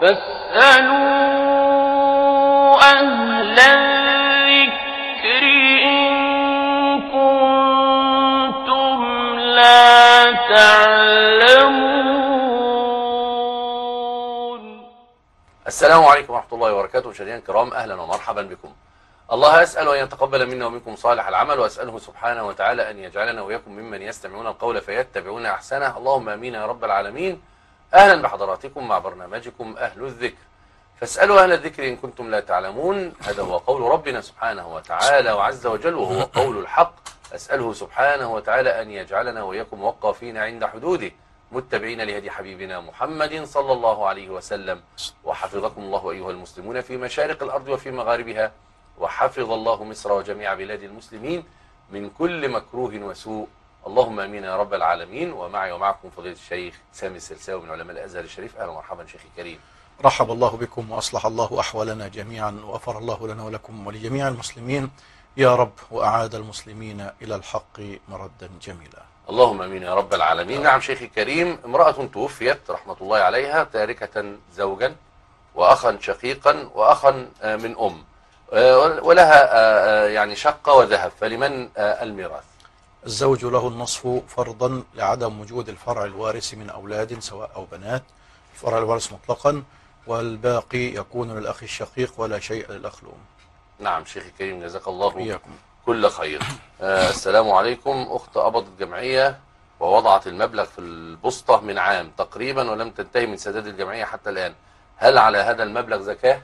فاسألوا أهل الذكر إن كنتم لا تعلمون. السلام عليكم ورحمة الله وبركاته. مشاهدينا الكرام، أهلا ومرحبا بكم. الله أسأل أن يتقبل منا ومنكم صالح العمل، وأسأله سبحانه وتعالى أن يجعلنا وإياكم ممن يستمعون القول فيتبعون أحسنه. اللهم آمين يا رب العالمين. أهلا بحضراتكم مع برنامجكم أهل الذكر. فاسألوا أهل الذكر إن كنتم لا تعلمون. هذا هو قول ربنا سبحانه وتعالى وعز وجل، وهو قول الحق. أسأله سبحانه وتعالى أن يجعلنا وإياكم موقفين عند حدوده، متبعين لهدي حبيبنا محمد صلى الله عليه وسلم. وحفظكم الله أيها المسلمون في مشارق الأرض وفي مغاربها، وحفظ الله مصر وجميع بلاد المسلمين من كل مكروه وسوء. اللهم امين يا رب العالمين. ومعي ومعكم فضيلة الشيخ سامي السلساوي من علماء الازهر الشريف. اهلا ومرحبا شيخي الكريم. رحب الله بكم واصلح الله احوالنا جميعا، وغفر الله لنا ولكم ولجميع المسلمين يا رب، واعاد المسلمين الى الحق مردا جميلا. اللهم امين يا رب العالمين. نعم شيخي الكريم، امرأة توفيت رحمة الله عليها تاركة زوجا واخا شقيقا واخا من ام، ولها يعني شقة وذهب، فلمن الميراث؟ الزوج له النصف فرضا لعدم وجود الفرع الوارث من أولاد سواء أو بنات، الفرع الوارث مطلقا، والباقي يكون للأخ الشقيق ولا شيء للأخ الأم. نعم شيخي الكريم، جزاك الله إياكم كل خير. السلام عليكم. أخت قبضت جمعية ووضعت المبلغ في البسطة من عام تقريبا ولم تنتهي من سداد الجمعية حتى الآن، هل على هذا المبلغ زكاة؟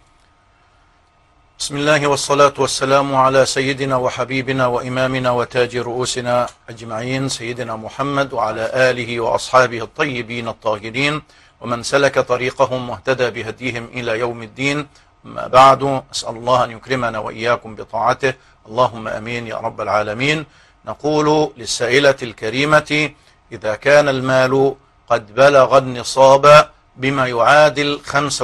بسم الله والصلاة والسلام على سيدنا وحبيبنا وإمامنا وتاج رؤوسنا أجمعين، سيدنا محمد وعلى آله وأصحابه الطيبين الطاهرين ومن سلك طريقهم واهتدى بهديهم إلى يوم الدين. أما بعد، أسأل الله أن يكرمنا وإياكم بطاعته، اللهم أمين يا رب العالمين. نقول للسائلة الكريمة: إذا كان المال قد بلغ النصاب بما يعادل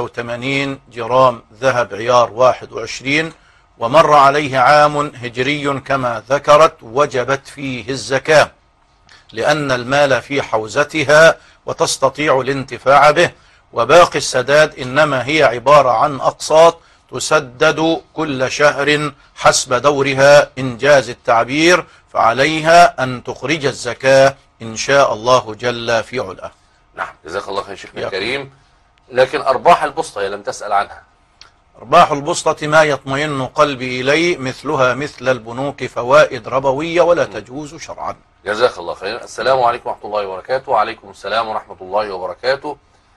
85 جرام ذهب عيار 21 ومر عليه عام هجري كما ذكرت، وجبت فيه الزكاة، لأن المال في حوزتها وتستطيع الانتفاع به، وباقي السداد إنما هي عبارة عن أقساط تسدد كل شهر حسب دورها إنجاز التعبير، فعليها أن تخرج الزكاة إن شاء الله جل في علاه. نعم جزاك الله خير شيخنا الكريم. لكن أرباح البسطة هي لم تسأل عنها. أرباح البسطة ما يطمئن قلبي إليه، مثلها مثل البنوك فوائد ربوية ولا تجوز شرعا. جزاك الله خير. السلام عليكم ورحمة الله وبركاته. وعليكم السلام ورحمة الله وبركاته.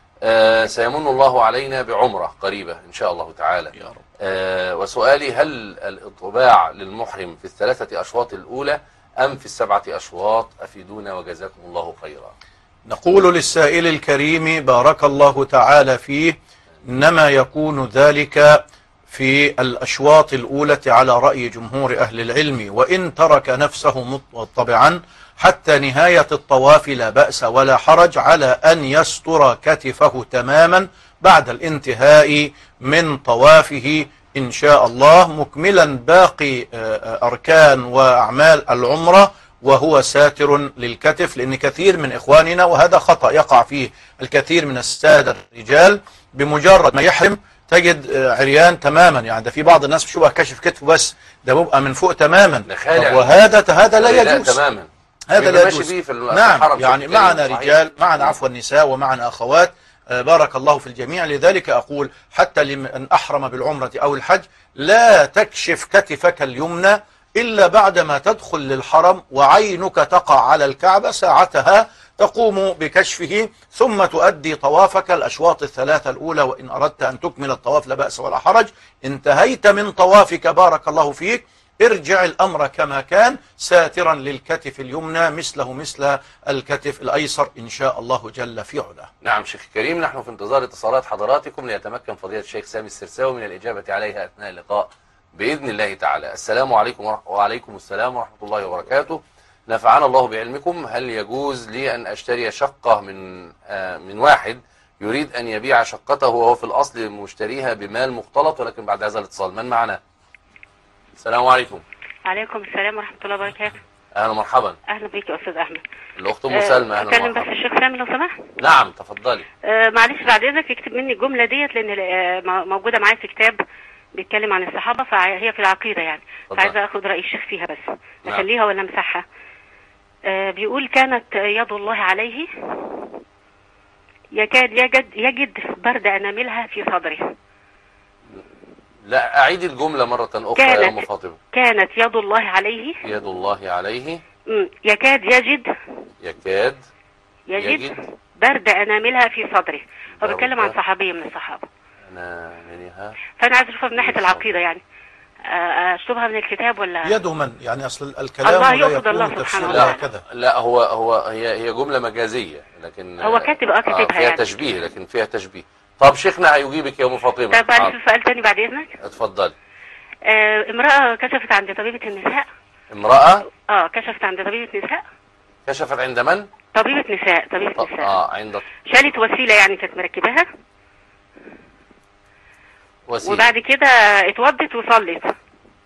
سيمن الله علينا بعمرة قريبة إن شاء الله تعالى يا رب. وسؤالي: هل الإطباع للمحرم في ال3 أشواط الأولى أم في ال7 أشواط؟ أفيدونا وجزاكم الله خيرا. نقول للسائل الكريم بارك الله تعالى فيه: إنما يكون ذلك في الأشواط الأولى على رأي جمهور أهل العلم، وإن ترك نفسه مطبعا حتى نهاية الطواف لا بأس ولا حرج، على أن يستر كتفه تماما بعد الانتهاء من طوافه إن شاء الله، مكملا باقي أركان وأعمال العمرة وهو ساتر للكتف. لأن كثير من إخواننا، وهذا خطأ يقع فيه الكثير من السادة الرجال، بمجرد ما يحرم تجد عريان تماما. يعني ده في بعض الناس بشوفها كشف كتفه بس، ده بيبقى من فوق تماما، وهذا لا يجوز تماما. هذا لا يجوز. نعم، يعني معنا رجال، معنا عفوا نساء، ومعنا أخوات، بارك الله في الجميع. لذلك أقول حتى لمن أحرم بالعمرة أو الحج: لا تكشف كتفك اليمنى إلا بعدما تدخل للحرم وعينك تقع على الكعبة، ساعتها تقوم بكشفه ثم تؤدي طوافك الأشواط ال3 الأولى. وإن أردت أن تكمل الطواف لا بأس ولا حرج. انتهيت من طوافك بارك الله فيك، ارجع الأمر كما كان، ساترا للكتف اليمنى مثله مثل الكتف الأيسر إن شاء الله جل في علاه. نعم شيخ كريم، نحن في انتظار اتصالات حضراتكم ليتمكن فضيلة الشيخ سامي السرساوي من الإجابة عليها أثناء اللقاء بإذن الله تعالى. السلام عليكم. وعليكم السلام ورحمة الله وبركاته. نفعنا الله بعلمكم. هل يجوز لي أن أشتري شقة من واحد يريد أن يبيع شقته وهو في الأصل مشتريها بمال مختلط؟ ولكن بعد هذا الاتصال من معنا؟ السلام عليكم. عليكم السلام ورحمة الله وبركاته. اهلا ومرحبا. اهلا بيك يا استاذ احمد. الاخت ام سلمى، اهلا اتكلم بس ومرحبا. الشيخ سامي لو سمحت. نعم تفضلي. معلش بعد اذنك اكتب مني الجمله ديت، لان موجوده معايا في كتاب بيتكلم عن الصحابه، فهي في العقيده يعني، فعايزه اخد راي الشيخ فيها بس. نعم. اخليها ولا امسحها؟ بيقول كانت يد الله عليه يكاد يجد برد اناملها في صدره. لا اعيد الجمله مره اخرى يا ام فاطمه. كانت يد الله عليه. يد الله عليه. يكاد يجد برد اناملها في صدره. هو بيتكلم عن صحابيه من الصحابه. فانا عايز اشوفها من ناحيه العقيده يعني، اشطبها من الكتاب ولا يد من؟ يعني اصل الكلام الله لا يقصد الله يكون سبحانه تفسير وتعالى. هكذا. لا هي جمله مجازيه، لكن هو كاتبها فيها يعني. تشبيه، لكن فيها تشبيه. طب شيخنا هيجيبك يا ام فاطمه. طب معلش سؤال تاني بعد اذنك. اتفضلي. امراه كشفت عند طبيبه النساء. امراه كشفت عند طبيبه نساء. كشفت عند من؟ طبيبه نساء. عند شالت وسيله يعني كانت مركباها، وسيله، وبعد كده اتوضت وصلت.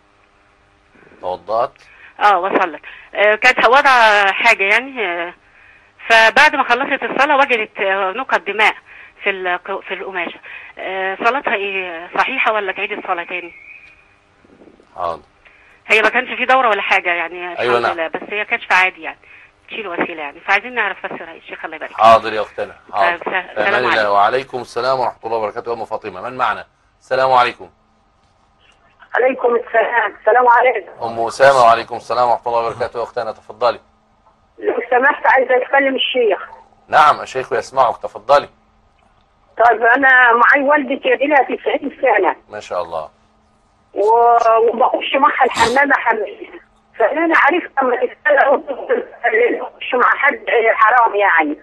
توضأت وصلت. كانت وضع حاجه يعني، فبعد ما خلصت الصلاه وجدت نقط دماء في القماشه. صلاتها ايه؟ صحيحه ولا تعيد الصلاه تاني؟ حاضر. هي ما كانش في دوره ولا حاجه يعني. أيوة الحمد نعم. لله، بس هي كشف عادي يعني، تشيل وسيله يعني، فعايزين نعرف بس رأي الشيخ. الله يبارك. حاضر يا اختنا. حاضر. السلام عليكم. وعليكم السلام ورحمه الله وبركاته. يا ام فاطمه من معنا؟ السلام عليكم. عليكم السلام. السلام عليكم. ام اسامه. وعليكم السلام ورحمه الله وبركاته. يا اختنا تفضلي. لو سمحت عايزه اتكلم الشيخ. نعم الشيخ يسمعك، تفضلي. طيب انا معي والدتي لها 90 سنه. ما شاء الله. وبخش معها الحمامه حمامه، فانا عرفت لما اخش مع حد حرام يعني،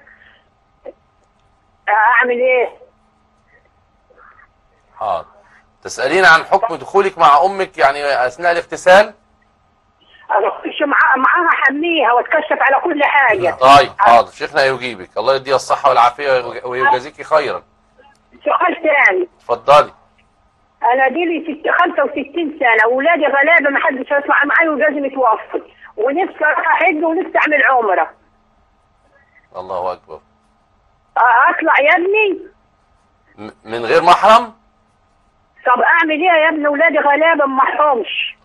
اعمل ايه؟ حاضر. تسألين عن حكم دخولك مع امك يعني اثناء الاغتسال؟ اخش معاها حميها واتكشف على كل حاجه. طيب حاضر، شيخنا يجيبك. الله يديها الصحه والعافيه ويجازيك خيرا. سؤال ثاني. اتفضلي. انا دي لي 65 سنه، واولادي غلابه ما حدش يطلع معايا ولازم يتوفى، ونفسي اروح احج ونفسي اعمل عمره. الله اكبر. اطلع يا ابني من غير محرم؟ طب اعمل ايه يا ابني؟ اولادي غلابه ما محرمش.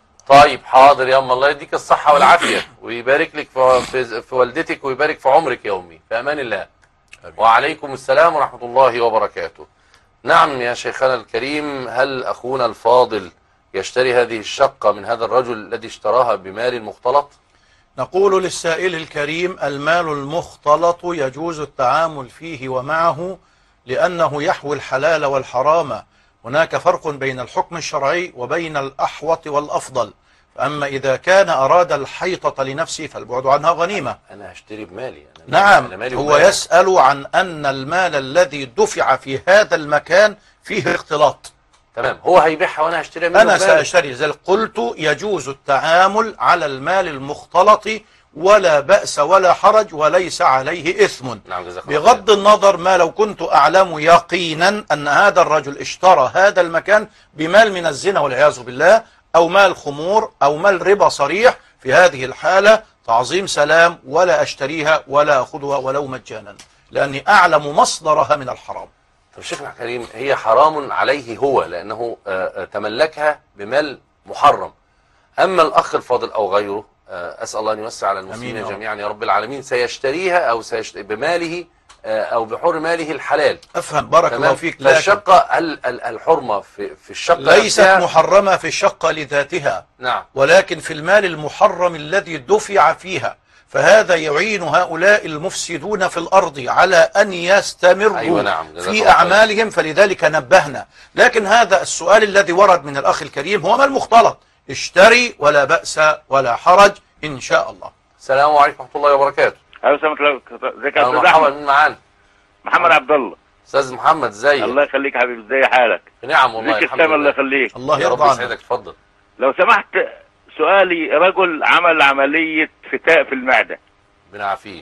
طيب حاضر يا ام، الله يديك الصحه والعافيه ويبارك لك في والدتك ويبارك في عمرك يا امي. في امان الله. وعليكم السلام ورحمه الله وبركاته. نعم يا شيخنا الكريم، هل أخونا الفاضل يشتري هذه الشقة من هذا الرجل الذي اشتراها بمال مختلط؟ نقول للسائل الكريم: المال المختلط يجوز التعامل فيه ومعه، لأنه يحوي الحلال والحرام. هناك فرق بين الحكم الشرعي وبين الأحوط والأفضل. فأما إذا كان أراد الحيطة لنفسه فالبعد عنها غنيمة. أنا هشتري بمالي. نعم، هو يسأل عن أن المال الذي دفع في هذا المكان فيه اختلاط. تمام، هو هيبيعها وأنا هشتريها منه. أنا سأشتري، لذلك قلت يجوز التعامل على المال المختلط ولا بأس ولا حرج وليس عليه إثم. نعم، جزاك الله بغض النظر ما لو كنت أعلم يقينا أن هذا الرجل اشترى هذا المكان بمال من الزنا والعياذ بالله، أو مال خمور أو مال ربا صريح. في هذه الحالة تعظيم سلام، ولا أشتريها ولا أخذها ولو مجانا، لأني أعلم مصدرها من الحرام. طب شيخنا الكريم، هي حرام عليه هو لأنه تملكها بمال محرم. أما الأخ الفاضل أو غيره، أسأل الله أن يوسع على المسلمين جميعا يا رب العالمين، سيشتريها أو بماله أو بحر ماله الحلال. أفهم، بارك الله فيك. فالشقة الحرمة في الشقة ليست محرمة في الشقة لذاتها. نعم. ولكن في المال المحرم الذي دفع فيها، فهذا يعين هؤلاء المفسدون في الأرض على أن يستمروا أيوة نعم. في أعمالهم، فلذلك نبهنا. لكن هذا السؤال الذي ورد من الأخ الكريم هو مال مختلط، اشتري ولا بأس ولا حرج إن شاء الله. السلام عليكم ورحمة الله وبركاته. ايوه سلامك. ازيك يا استاذ مرحبا، مين معانا؟ محمد عبد الله. استاذ محمد، ازيك؟ الله يخليك حبيبي، ازي حالك؟ نعم والله الحمد لله. الله يخليك. الله يا رب يرضى يسعدك. اتفضل. لو سمحت، سؤالي: رجل عمل عملية فتاء في المعدة. بنعافيه.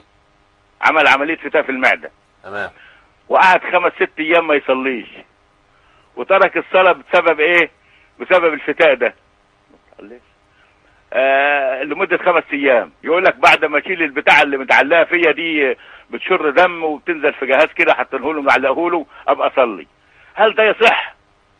عمل عملية فتاء في المعدة. تمام. وقعد 5-6 ايام ما يصليش، وترك الصلاة بسبب ايه؟ بسبب الفتاء ده. لمدة 5 أيام. يقول لك بعد ما اشيل البتاع اللي متعلقة فيا دي بتشر دم وبتنزل في جهاز كده حاطينه له معلقه له ابقى اصلي. هل ده يصح؟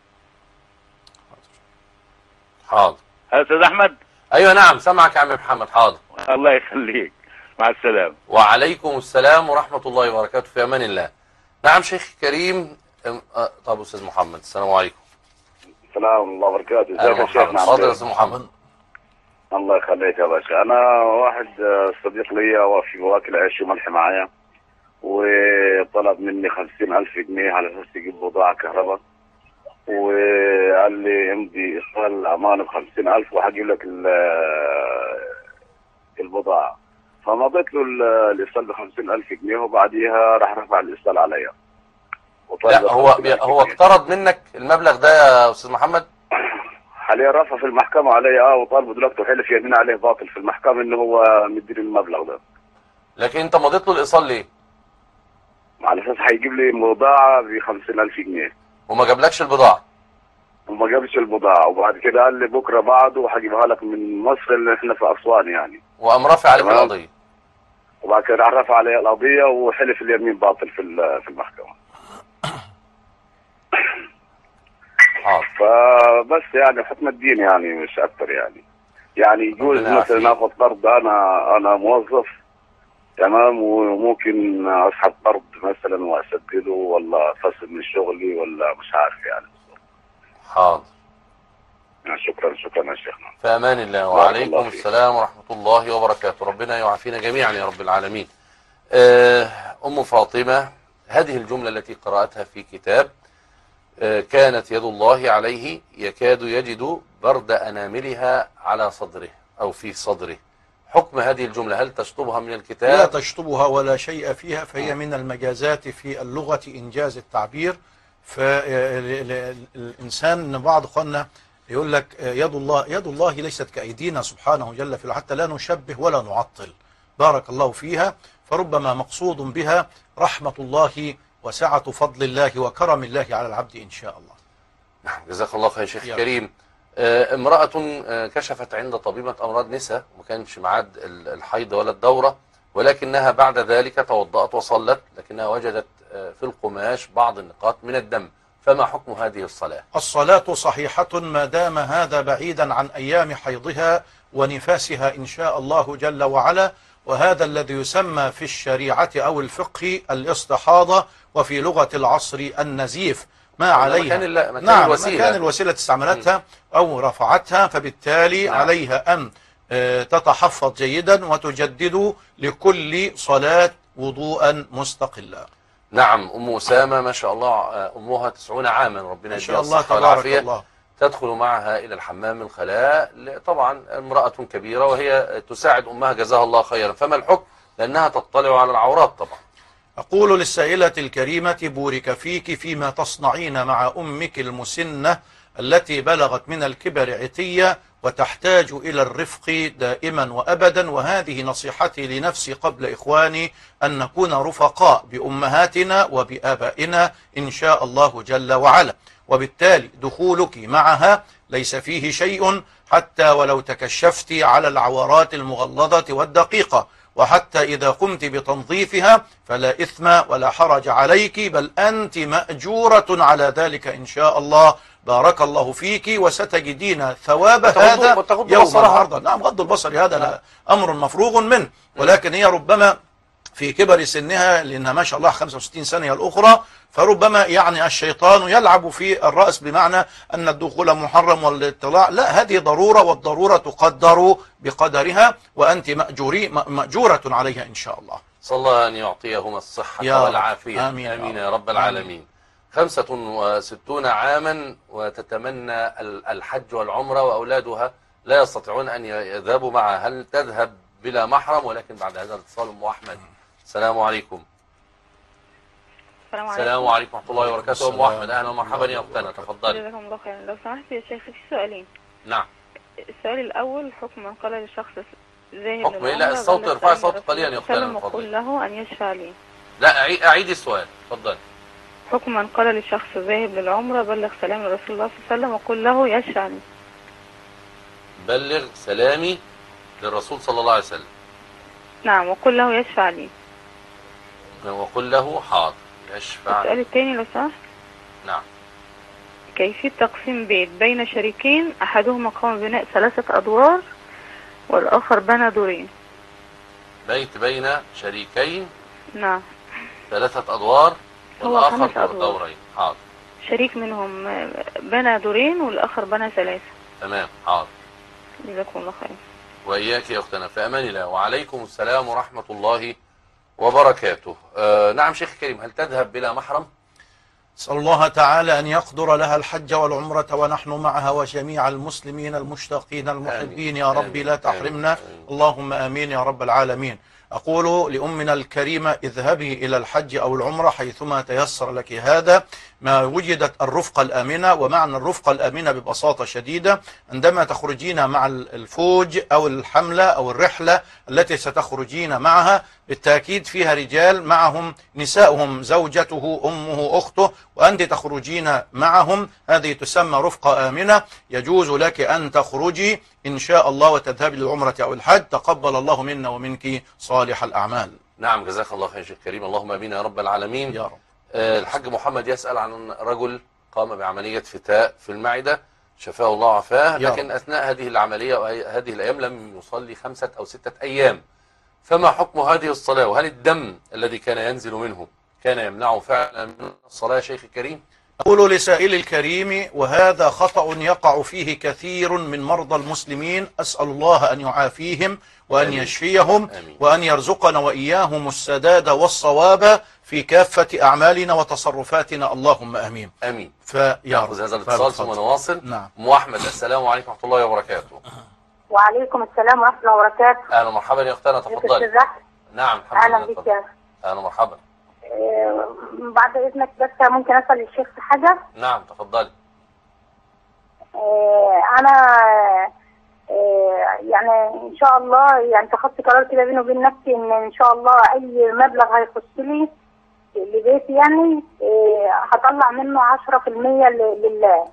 حاضر. يا استاذ احمد. ايوه نعم سامعك يا عم محمد. حاضر. الله يخليك. مع السلامة. وعليكم السلام ورحمة الله وبركاته. في امان الله. نعم شيخ كريم. طب استاذ محمد السلام عليكم. السلام ورحمة الله وبركاته. ازيك يا شيخنا؟ اتفضل يا استاذ محمد. الله يخليك يا باشا. انا واحد صديق ليا وفي واكل عيش وملح معايا، وطلب مني 50,000 جنيه على اساس يجيب بضاعة كهرباء، وقال لي امضي ايصال امانة ب50,000 وهجيب لك البضاعة. فمضيت له الايصال ب50,000 جنيه، وبعديها راح رفع الايصال عليا. لا هو اقترض منك المبلغ ده يا استاذ محمد؟ حاليا رفع في المحكمة عليه وطالبه دلوقتي وحلف يمين عليه باطل في المحكمة انه هو مدير المبلغ ده. لكن انت مضيت له الايصال ليه؟ على اساس هيجيب لي بضاعة ب50,000 جنيه. وما جابلكش البضاعة؟ وما جابش البضاعة، وبعد كده قال لي بكرة بعده وهجيبها لك من مصر اللي احنا في اسوان يعني. وقام رافع عليك القضية. وبعد كده راح رفع علي القضية وحلف اليمين باطل في المحكمة. فبس يعني حكم الدين يعني مش اكتر يعني يجوز مثلا اخذ قرض، انا موظف تمام، وممكن اسحب قرض مثلا واسدده ولا اتصل من شغلي ولا مش عارف يعني. حاضر. يعني شكرا يا شيخنا. في امان الله. وعليكم السلام ورحمة الله وبركاته. ربنا يعافينا جميعا يا رب العالمين. ام فاطمة، هذه الجملة التي قرأتها في كتاب كانت يد الله عليه يكاد يجد برد أناملها على صدره أو في صدره. حكم هذه الجملة، هل تشطبها من الكتاب؟ لا تشطبها ولا شيء فيها، فهي من المجازات في اللغة إنجاز التعبير. فالإنسان بعض أخوانا يقول لك يد الله ليست كأيدينا سبحانه جل في، حتى لا نشبه ولا نعطل. بارك الله فيها. فربما مقصود بها رحمة الله وسعة فضل الله وكرم الله على العبد إن شاء الله. نعم جزاك الله خير شيخ كريم. امرأة كشفت عند طبيبة أمراض نساء، وما كانش معاد الحيض ولا الدورة، ولكنها بعد ذلك توضأت وصلت، لكنها وجدت في القماش بعض النقاط من الدم، فما حكم هذه الصلاة؟ الصلاة صحيحة ما دام هذا بعيدا عن أيام حيضها ونفاسها إن شاء الله جل وعلا، وهذا الذي يسمى في الشريعة أو الفقه الاستحاضة، وفي لغة العصر النزيف. ما عليها مكان الوسيلة استعملتها أو رفعتها، فبالتالي عليها أن تتحفظ جيدا وتجدد لكل صلاة وضوءا مستقلا. نعم. أم أسامة ما شاء الله أمها 90 عاما، ربنا يجزيها الصحة والعافية، تدخل معها إلى الحمام الخلاء. طبعا امرأة كبيرة وهي تساعد أمها جزاها الله خيرا، فما الحكم؟ لأنها تطلع على العورات طبعا. أقول للسائلة الكريمة بورك فيك فيما تصنعين مع أمك المسنة التي بلغت من الكبر عتية وتحتاج إلى الرفق دائما وأبدا، وهذه نصيحتي لنفسي قبل إخواني، أن نكون رفقاء بأمهاتنا وبآبائنا إن شاء الله جل وعلا. وبالتالي دخولك معها ليس فيه شيء، حتى ولو تكشفت على العورات المغلظة والدقيقة، وحتى إذا قمت بتنظيفها فلا إثم ولا حرج عليك، بل أنت مأجورة على ذلك إن شاء الله. بارك الله فيك، وستجدين ثواب هذا يوم العرض. نعم غض البصر هذا أمر مفروغ منه، ولكن هي ربما في كبر سنها، لأنها ما شاء الله 65 سنة الأخرى، فربما يعني الشيطان يلعب في الرأس، بمعنى أن الدخول محرم والاطلاع لا، هذه ضرورة، والضرورة تقدر بقدرها، وأنت مأجورة عليها إن شاء الله. صلى الله أن يعطيهما الصحة والعافية. آمين, آمين يا رب العالمين. 65 عاما وتتمنى الحج والعمرة، وأولادها لا يستطيعون أن يذهبوا معها، هل تذهب بلا محرم؟ ولكن بعد هذا الاتصال أم أحمد. السلام عليكم. السلام عليكم ورحمة الله وبركاته. أم أحمد أهلا ومرحبا يا أختنا، تفضلي. جزاكم الله خيرا. لو سمحت يا شيخ في سؤالين. نعم. السؤال الأول، حكم من قال للشخص ذاهب حكم إيه؟ لا الصوت، ارفعي الصوت قليلا يا أختنا تفضلي. وقل له أن يشفع لي. لا أعيدي السؤال تفضلي. حكم من قال للشخص ذاهب للعمرة بلغ سلام لرسول الله صلى الله عليه وسلم وقل له يشفع لي. بلغ سلامي للرسول صلى الله عليه وسلم. نعم، وقل له يشفع لي. وقل له حاضر يشفع. السؤال الثاني لو سمحت. نعم. كيفية تقسيم بيت بين شريكين أحدهما قام ببناء 3 أدوار والآخر بنى دورين. بيت بين شريكين. نعم. 3 أدوار والآخر 5 أدوار. دورين. حاضر. شريك منهم بنى دورين والآخر بنى 3. تمام حاضر. جزاكم الله خير. وإياك يا أختنا، في أمان الله. وعليكم السلام ورحمة الله وبركاته. نعم شيخ كريم، هل تذهب بلا محرم؟ نسأل الله تعالى أن يقدر لها الحج والعمرة ونحن معها وجميع المسلمين المشتاقين المحبين يا ربي، لا تحرمنا. اللهم آمين يا رب العالمين. أقول لأمنا الكريمة اذهبي إلى الحج أو العمرة حيثما تيسر لك هذا، ما وجدت الرفقة الآمنة. ومعنى الرفقة الآمنة ببساطة شديدة عندما تخرجين مع الفوج أو الحملة أو الرحلة التي ستخرجين معها، بالتأكيد فيها رجال معهم نساؤهم، زوجته، أمه، أخته، وأنت تخرجين معهم، هذه تسمى رفقة آمنة. يجوز لك أن تخرجي إن شاء الله وتذهبي للعمرة أو الحج. تقبل الله منا ومنك صالح الأعمال. نعم جزاك الله خير شيخ كريم، اللهم امين يا رب العالمين. يا رب. الحاج محمد يسأل عن رجل قام بعملية فتاء في المعدة، شفاه الله وعافاه، لكن أثناء هذه العملية وهذه الأيام لم يصلي 5 أو 6 أيام، فما حكم هذه الصلاة؟ وهل الدم الذي كان ينزل منه كان يمنعه فعلا من الصلاة يا شيخ الكريم؟ أقول لسائل الكريم وهذا خطأ يقع فيه كثير من مرضى المسلمين، أسأل الله أن يعافيهم وأن آمين. يشفيهم. آمين. وأن يرزقنا وإياهم السداد والصواب في كافة أعمالنا وتصرفاتنا، اللهم آمين. آمين. نأخذ هذا الاتصال ثم نواصل. نعم. أم أحمد، السلام عليكم ورحمة الله وبركاته. وعليكم السلام ورحمة الله وبركاته. أهلا ومرحبا يا أختنا، تفضلي. نعم الحمد لله. أهلا بك يا أهلا ومرحبا. بعد إذنك بس ممكن أسأل الشيخ في حاجة؟ نعم تفضلي. أنا يعني إن شاء الله يعني اتخذت قرار كده بيني وبين نفسي إن شاء الله أي مبلغ هيخش لي لبيتي يعني هطلع منه 10% لله.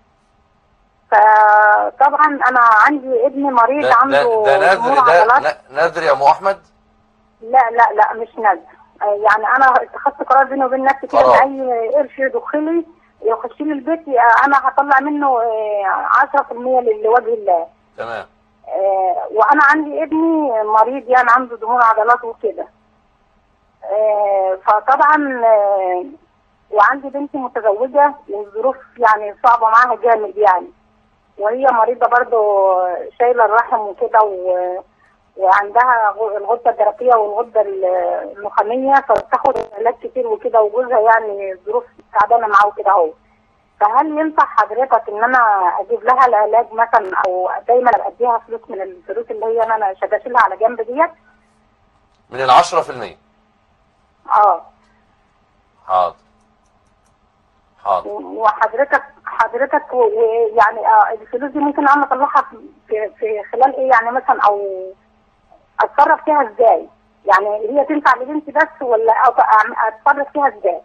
فطبعا أنا عندي ابن مريض عنده ده نذر يا أم أحمد؟ لا مش نذر، يعني أنا اتخذت قرار بيني وبين نفسي كده إن أي قرش يدخلي يخش لي البيت أنا هطلع منه 10% لوجه الله. تمام. وانا عندي ابني مريض يعني عنده ضمور عضلات وكده، فطبعا وعندي بنتي متزوجه والظروف يعني صعبه معاها جامد يعني، وهي مريضه برضه شايله الرحم وكده وعندها الغده الدرقيه والغده النخاميه، فبتاخد علاج كتير وكده، وجوزها يعني الظروف تعبانه معاه كده اهو. فهل ينفع حضرتك ان انا اجيب لها العلاج مثلا او دايما اديها فلوس من الفلوس اللي هي انا شغالها على جنب ديت من 10%؟ حاضر. وحضرتك يعني الفلوس دي ممكن انا اطلعها في خلال ايه يعني مثلا، او اتصرف فيها ازاي؟ يعني هي تنفع لبنتي بس ولا اتصرف فيها ازاي؟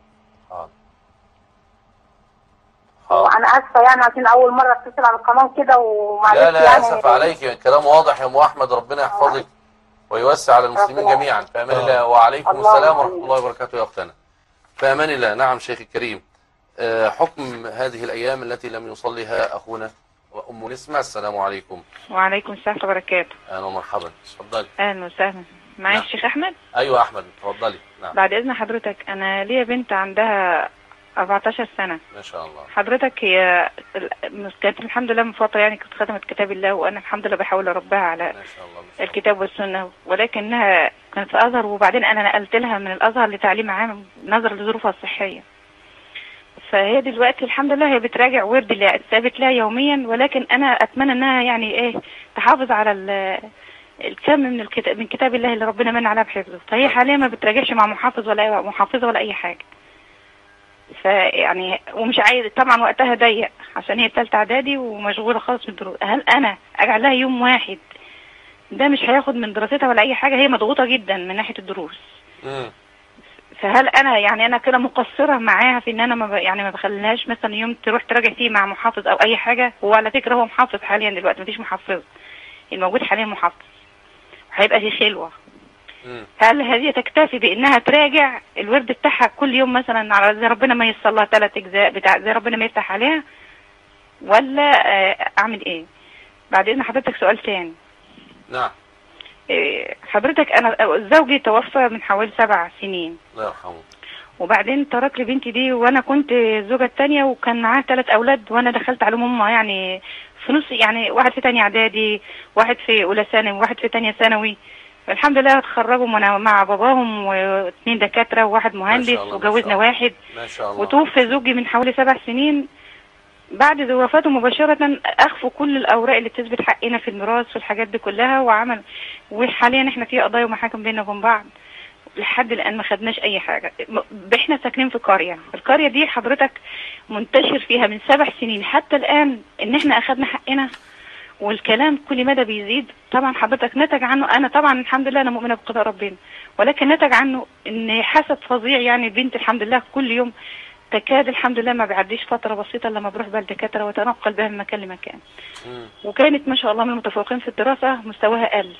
وانا اسفه يعني عشان اول مره اتصل على القناه كده ومعلش. لا يعني اسف عليك، كلام واضح يا ام احمد، ربنا يحفظك ويوسع على المسلمين جميعا. في امان الله. وعليكم السلام ورحمه الله وبركاته يا اختنا. في امان الله. نعم شيخ الكريم، حكم هذه الايام التي لم يصليها اخونا ام نسمة. السلام عليكم. وعليكم السلام وبركاته. اهلا ومرحبا، اتفضلي. اهلا وسهلا. معايا الشيخ احمد. ايوه احمد اتفضلي. نعم. بعد اذن حضرتك، انا ليا بنت عندها 14 سنة ما شاء الله. حضرتك هي كانت الحمد لله من فترة يعني كنت ختمت كتاب الله، وانا الحمد لله بحاول اربيها على ما شاء الله. الكتاب والسنة، ولكنها كانت في ازهر، وبعدين انا نقلت لها من الازهر لتعليم عام نظرا لظروفها الصحية. فهي دلوقتي الحمد لله هي بتراجع ورد اللي ثابت لها يوميا، ولكن انا اتمنى انها يعني تحافظ على الكم من كتاب الله اللي ربنا من عليها بحفظه. فهي حاليا ما بتراجعش مع محافظ ولا محافظة ولا اي حاجة. فيعني ومش عايز طبعا وقتها ضيق عشان هي ثالثه اعدادي ومشغوله خالص بالدروس. هل انا اجعل لها يوم واحد ده مش هياخد من دراستها ولا اي حاجه؟ هي مضغوطه جدا من ناحيه الدروس. فهل انا يعني انا كده مقصره معاها في ان انا ما بخليهاش مثلا يوم تروح تراجع فيه مع محافظ او اي حاجه؟ وعلى فكره هو محافظ حاليا دلوقتي، مفيش محفظ، الموجود حاليا محافظ، هيبقى في خلوه. هل هذه تكتفي بانها تراجع الورد بتاعها كل يوم مثلا على زي ربنا ما ييسر لها 3 اجزاء بتاع زي ربنا ما يفتح عليها، ولا اعمل ايه؟ بعدين حضرتك سؤال تاني. نعم. حضرتك انا زوجي توفى من حوالي 7 سنين، الله يرحمه، وبعدين ترك لي بنتي دي، وانا كنت الزوجه الثانيه وكان معاه 3 اولاد، وانا دخلت عليهم هم يعني في نص، يعني واحد في تانية اعدادي، واحد في اولى ثانوي، وواحد في تانية ثانوي. الحمد لله اتخرجوا مع باباهم، و2 دكاتره وواحد مهندس، وجوزنا واحد. ما شاء الله. وتوفى زوجي من حوالي 7 سنين. بعد وفاته مباشرة أخفوا كل الأوراق اللي بتثبت حقنا في الميراث والحاجات دي كلها، وحاليا احنا في قضايا ومحاكم بيننا وبين بعض. لحد الآن ما خدناش أي حاجة. احنا ساكنين في قرية، القرية دي حضرتك منتشر فيها من 7 سنين حتى الآن إن احنا أخدنا حقنا، والكلام كل مدى بيزيد. طبعا حضرتك نتج عنه، أنا طبعا الحمد لله أنا مؤمنة بقضاء ربنا، ولكن نتج عنه إن حسد فظيع. يعني البنت الحمد لله كل يوم تكاد الحمد لله ما بيعديش فترة بسيطة لما بروح بقى الدكاترة وتنقل بها من مكان لمكان. وكانت ما شاء الله من المتفوقين في الدراسة، مستواها قل.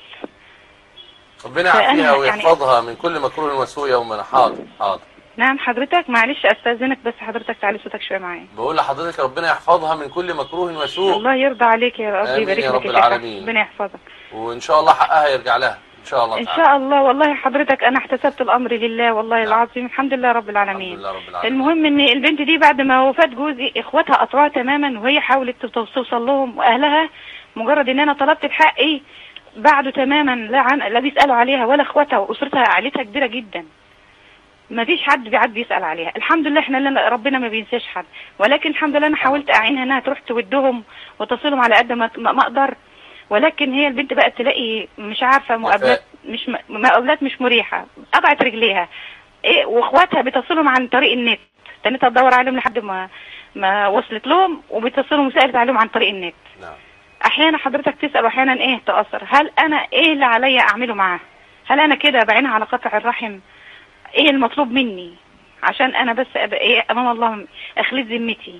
ربنا يعافيها ويحفظها من كل مكروه وسوء يوما. حاضر حاضر. نعم حضرتك، معلش استاذنك بس حضرتك تعلي صوتك شويه معايا. بقول لحضرتك ربنا يحفظها من كل مكروه وسوء. الله يرضى عليك يا رب، يبارك لك يا رب العالمين. ربنا يحفظك، وان شاء الله حقها يرجع لها ان شاء الله ان تعالى. شاء الله. والله حضرتك انا احتسبت الامر لله والله العظيم، الحمد لله رب العالمين. الحمد لله رب العالمين. المهم ان البنت دي بعد ما وفاه جوزي اخواتها قطعوها تماما، وهي حاولت توصل لهم واهلها. مجرد ان انا طلبت بحقي بعده تماما، لا بيسالوا عليها ولا اخواتها، واسرتها عائلتها كبيره جدا، ما فيش حد بيسال عليها. الحمد لله احنا ربنا ما بينساش حد، ولكن الحمد لله انا حاولت اعينها انها تروح تودهم وتصلهم على قد ما اقدر. ولكن هي البنت بقت تلاقي مش عارفه مقابلات مش مريحه، قطعت رجليها ايه، واخواتها بتصلهم عن طريق النت، تانيتها تدور عليهم لحد ما وصلت لهم، وبتصلهم وسالت عليهم عن طريق النت. نعم. احيانا حضرتك تسال واحيانا ايه تاثر. هل انا ايه اللي عليا اعمله معاها؟ هل انا كده بعينها على قطع الرحم؟ ايه المطلوب مني عشان انا بس ابقى ايه امام الله اخلص ذمتي؟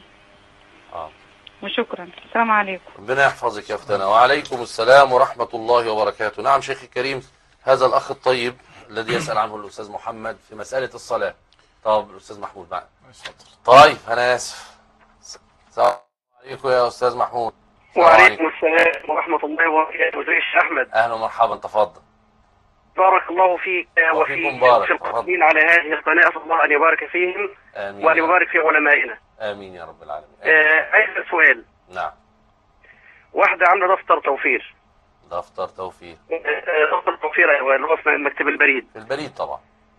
وشكرا. السلام عليكم. ربنا يحفظك يا اختنا. وعليكم السلام ورحمة الله وبركاته. نعم شيخي الكريم، هذا الأخ الطيب الذي يسأل عنه الأستاذ محمد في مسألة الصلاة. طب الأستاذ محمود معنا. طيب أنا آسف. السلام عليكم يا أستاذ محمود. وعليكم السلام ورحمة الله وبركاته. ازيك يا أحمد؟ أهلا ومرحبا، تفضل. بارك الله فيك وفي القائمين على هذه القناة، أسأل الله أن يبارك فيهم. آمين. وأن يبارك في علمائنا. آمين يا رب العالمين. عايز سؤال. نعم. واحدة عاملة دفتر توفير. دفتر توفير. دفتر توفير اللي هو اسمه مكتب البريد. البريد طبعا.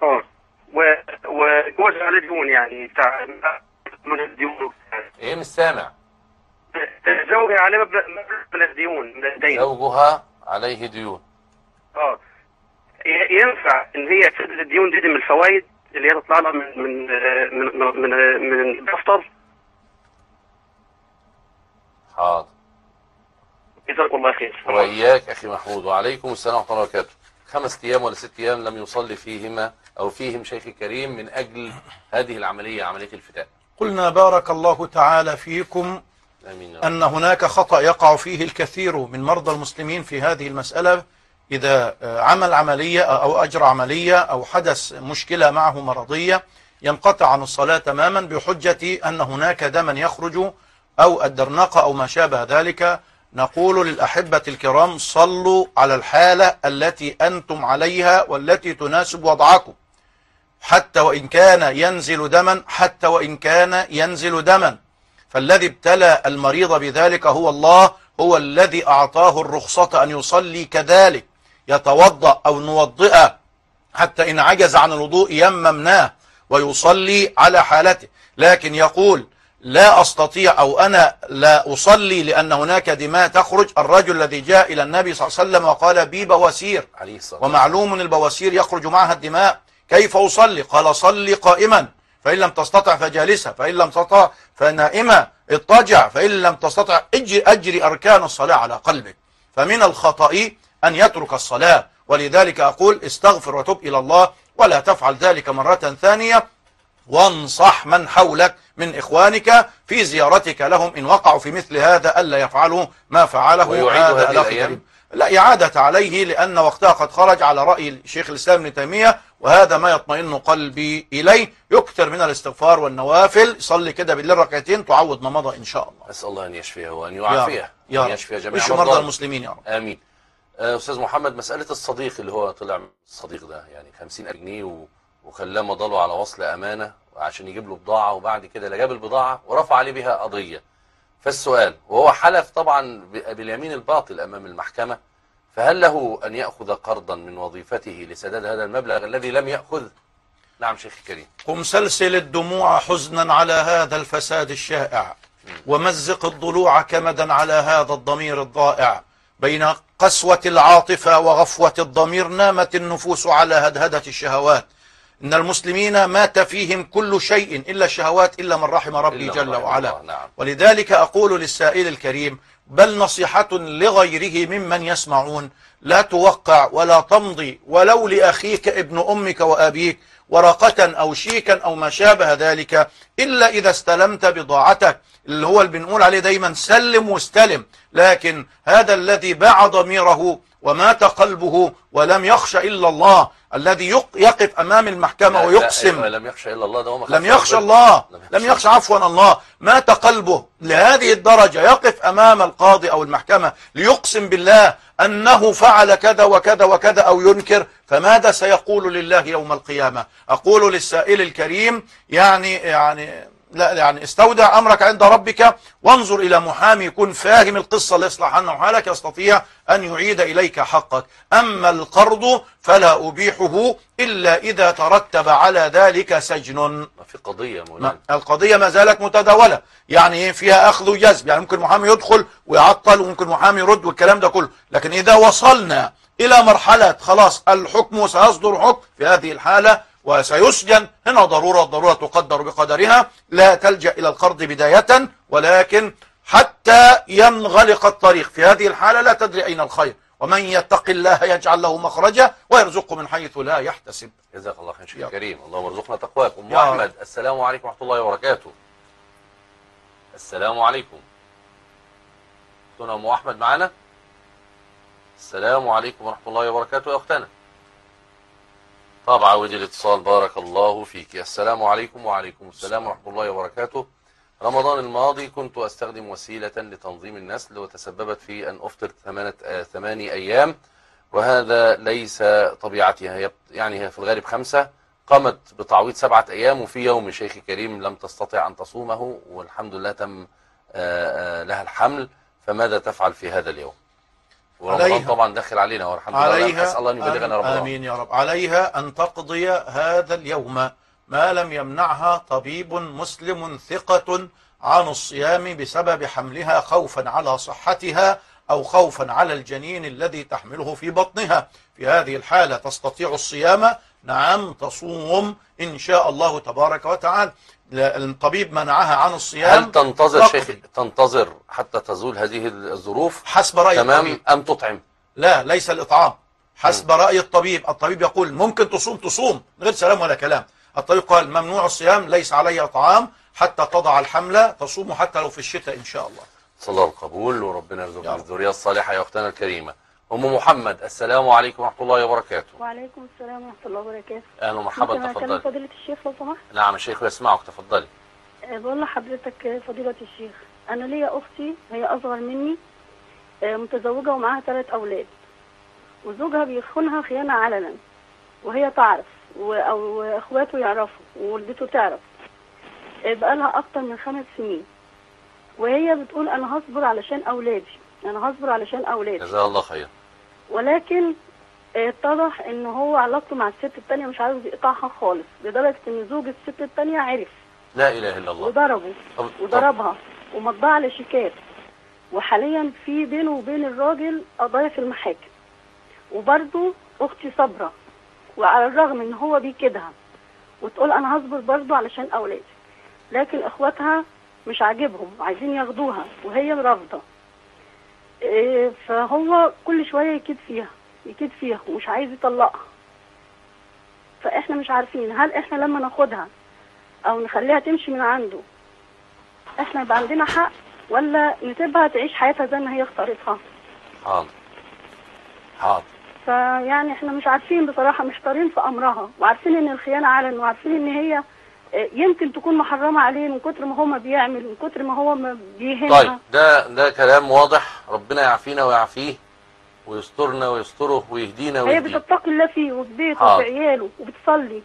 وجوزها عليه ديون، يعني بتاع من الديون. ايه مش سامع. زوجها عليه مبلغ من الديون، من الدين. زوجها عليه ديون. ينفع ان هي تسدد الديون دي من الفوائد اللي هي تطلع لها من الدفتر؟ حاضر. جزاكم الله خير. وإياك أخي محمود. وعليكم السلام ورحمة الله وبركاته. 5 أيام ولا 6 أيام لم يصلي فيهما أو فيهم شيخي الكريم من أجل هذه العملية، عملية الفتاء. قلنا بارك الله تعالى فيكم أن هناك خطأ يقع فيه الكثير من مرضى المسلمين في هذه المسألة. إذا عمل عملية أو أجرى عملية أو حدث مشكلة معه مرضية ينقطع عن الصلاة تماما بحجة أن هناك دما يخرج أو الدرنقة أو ما شابه ذلك. نقول للأحبة الكرام صلوا على الحالة التي أنتم عليها والتي تناسب وضعكم، حتى وإن كان ينزل دما، فالذي ابتلى المريض بذلك هو الله، هو الذي أعطاه الرخصة أن يصلي كذلك، يتوضأ أو نوضئه حتى إن عجز عن الوضوء يممناه ويصلي على حالته. لكن يقول لا أستطيع أو أنا لا أصلي لأن هناك دماء تخرج. الرجل الذي جاء إلى النبي صلى الله عليه وسلم وقال بي بواسير، ومعلوم البواسير يخرج معها الدماء، كيف أصلي؟ قال صلي قائما، فإن لم تستطع فجالسة، فإن لم تستطع فنائمة، اضطجع، فإن لم تستطع أجري أركان الصلاة على قلبك. فمن الخطأ أن يترك الصلاة، ولذلك أقول استغفر وتب إلى الله ولا تفعل ذلك مرة ثانية. وانصح من حولك من إخوانك في زيارتك لهم إن وقعوا في مثل هذا ألا يفعلوا ما فعله هذا الأخ الكريم. لا إعادة عليه، لأن وقتها قد خرج على رأي شيخ الإسلام ابن تيمية، وهذا ما يطمئن قلبي إليه. يكثر من الاستغفار والنوافل، صلي كده بالليل ركعتين تعوض ما مضى إن شاء الله. أسأل الله أن يشفيه وأن يعافيه وأن يشفي جميع مرضى المسلمين يا رب. آمين. أستاذ محمد، مسألة الصديق اللي هو طلع الصديق ده يعني 50,000 جنيه وخلاه مضاله على وصل أمانة عشان يجيب له بضاعة، وبعد كده لا جاب البضاعة ورفع عليه بها قضية. فالسؤال، وهو حلف طبعا باليمين الباطل أمام المحكمة، فهل له أن يأخذ قرضا من وظيفته لسداد هذا المبلغ الذي لم يأخذ؟ نعم شيخ الكريم. قم سلسل الدموع حزنا على هذا الفساد الشائع، ومزق الضلوع كمدا على هذا الضمير الضائع. بين قسوة العاطفة وغفوة الضمير نامت النفوس على هدهدة الشهوات. إن المسلمين مات فيهم كل شيء إلا الشهوات، إلا من رحم ربي جل وعلا. نعم. ولذلك أقول للسائل الكريم، بل نصيحة لغيره ممن يسمعون: لا توقع ولا تمضي ولو لأخيك ابن أمك وأبيك ورقة أو شيكا أو ما شابه ذلك، إلا إذا استلمت بضاعتك، اللي هو اللي بنقول عليه دايما سلم واستلم. لكن هذا الذي باع ضميره ومات قلبه ولم يخشى إلا الله، الذي يقف أمام المحكمة ويقسم لم يخشى إلا الله، ده لم يخشى الله، لم يخشى عفوا الله، مات قلبه لهذه الدرجة، يقف أمام القاضي أو المحكمة ليقسم بالله أنه فعل كذا وكذا وكذا أو ينكر، فماذا سيقول لله يوم القيامة؟ أقول للسائل الكريم يعني استودع أمرك عند ربك، وانظر إلى محامي يكون فاهم القصة ليصلح عنه حالك، يستطيع أن يعيد إليك حقك. أما القرض فلا أبيحه إلا إذا ترتب على ذلك سجن. ما في قضية مولانا، القضية ما زالت متداولة، يعني فيها أخذ وجذب، يعني ممكن محامي يدخل ويعطل وممكن محامي يرد والكلام ده كله. لكن إذا وصلنا إلى مرحلة خلاص الحكم سيصدر حكم، في هذه الحالة وسيسجن، هنا ضرورة تقدر بقدرها، لا تلجأ إلى القرض بداية، ولكن حتى ينغلق الطريق. في هذه الحالة لا تدري أين الخير، ومن يتق الله يجعل له مخرجا ويرزقه من حيث لا يحتسب. جزاك الله خير شيخ كريم، اللهم ارزقنا تقواكم. أم أحمد، السلام عليكم ورحمة الله وبركاته. السلام عليكم. أختنا أم أحمد معنا؟ السلام عليكم ورحمة الله وبركاته يا أختنا. طبعا ودي الاتصال، بارك الله فيك. السلام عليكم. وعليكم السلام ورحمة الله وبركاته. رمضان الماضي كنت أستخدم وسيلة لتنظيم النسل، وتسببت في أن أفطر 8 أيام، وهذا ليس طبيعتها، يعني هي في الغالب 5. قامت بتعويض 7 أيام، وفي يوم شيخ كريم لم تستطع أن تصومه، والحمد لله تم لها الحمل، فماذا تفعل في هذا اليوم؟ ورمضان طبعا داخل علينا والحمد لله، أسأل الله أن يبلغنا رمضان. آمين يا رب. عليها أن تقضي هذا اليوم ما لم يمنعها طبيب مسلم ثقة عن الصيام بسبب حملها، خوفا على صحتها أو خوفا على الجنين الذي تحمله في بطنها. في هذه الحالة تستطيع الصيام، نعم تصوم إن شاء الله تبارك وتعالى. الطبيب منعها عن الصيام. هل تنتظر شيخ، تنتظر حتى تزول هذه الظروف حسب رأي تمام الطبيب، أم تطعم؟ لا، ليس الإطعام، حسب رأي الطبيب. الطبيب يقول ممكن تصوم من غير سلام ولا كلام. الطبيب قال ممنوع الصيام، ليس علي إطعام حتى تضع الحملة، تصوم حتى لو في الشتاء إن شاء الله. صلى الله القبول، وربنا يرزقنا الذرية الصالحة يا أختنا الكريمة. أم محمد، السلام عليكم ورحمة الله وبركاته. وعليكم السلام ورحمة الله وبركاته. أهلا ومرحبا، تفضلي. فضيلة الشيخ لو سمحت. نعم الشيخ يسمعك، تفضلي. بقول لحضرتك فضيلة الشيخ، أنا ليا أختي هي أصغر مني، متزوجة ومعاها 3 أولاد، وزوجها بيخونها خيانة علنا، وهي تعرف أو إخواته يعرفوا ووالدته تعرف. بقالها أكتر من 5 سنين، وهي بتقول أنا هصبر علشان أولادي، أنا هصبر علشان أولادي. جزاها الله خير. ولكن اتضح إن هو علاقته مع الست التانية مش عاوز يقطعها خالص، لدرجة إن زوج الست التانية عرف. لا إله إلا الله. وضربها ومضاها على شيكات، وحاليا في بينه وبين الراجل قضايا في المحاكم. وبرضه أختي صابرة، وعلى الرغم إن هو بيكيدها وتقول أنا هصبر برضه علشان أولادي، لكن إخواتها مش عاجبهم، عايزين ياخدوها وهي رافضة. فهو كل شوية يكيد فيها ومش عايز يطلقها. فاحنا مش عارفين هل احنا لما ناخدها او نخليها تمشي من عنده احنا يبقى عندنا حق، ولا نسيبها تعيش حياتها زي ما هي اختارتها. حاضر حاضر. فيعني احنا مش عارفين بصراحة، محتارين في امرها، وعارفين ان الخيانة علن، وعارفين ان هي يمكن تكون محرمة عليه من كتر ما هو ما بيعمل، من كتر ما هو ما بيهنها. طيب ده كلام واضح، ربنا يعافينا ويعافيه ويسترنا ويستره ويهدينا ويهديه. هي بتتقي الله فيه وفي بيته وفي عياله وبتصلي.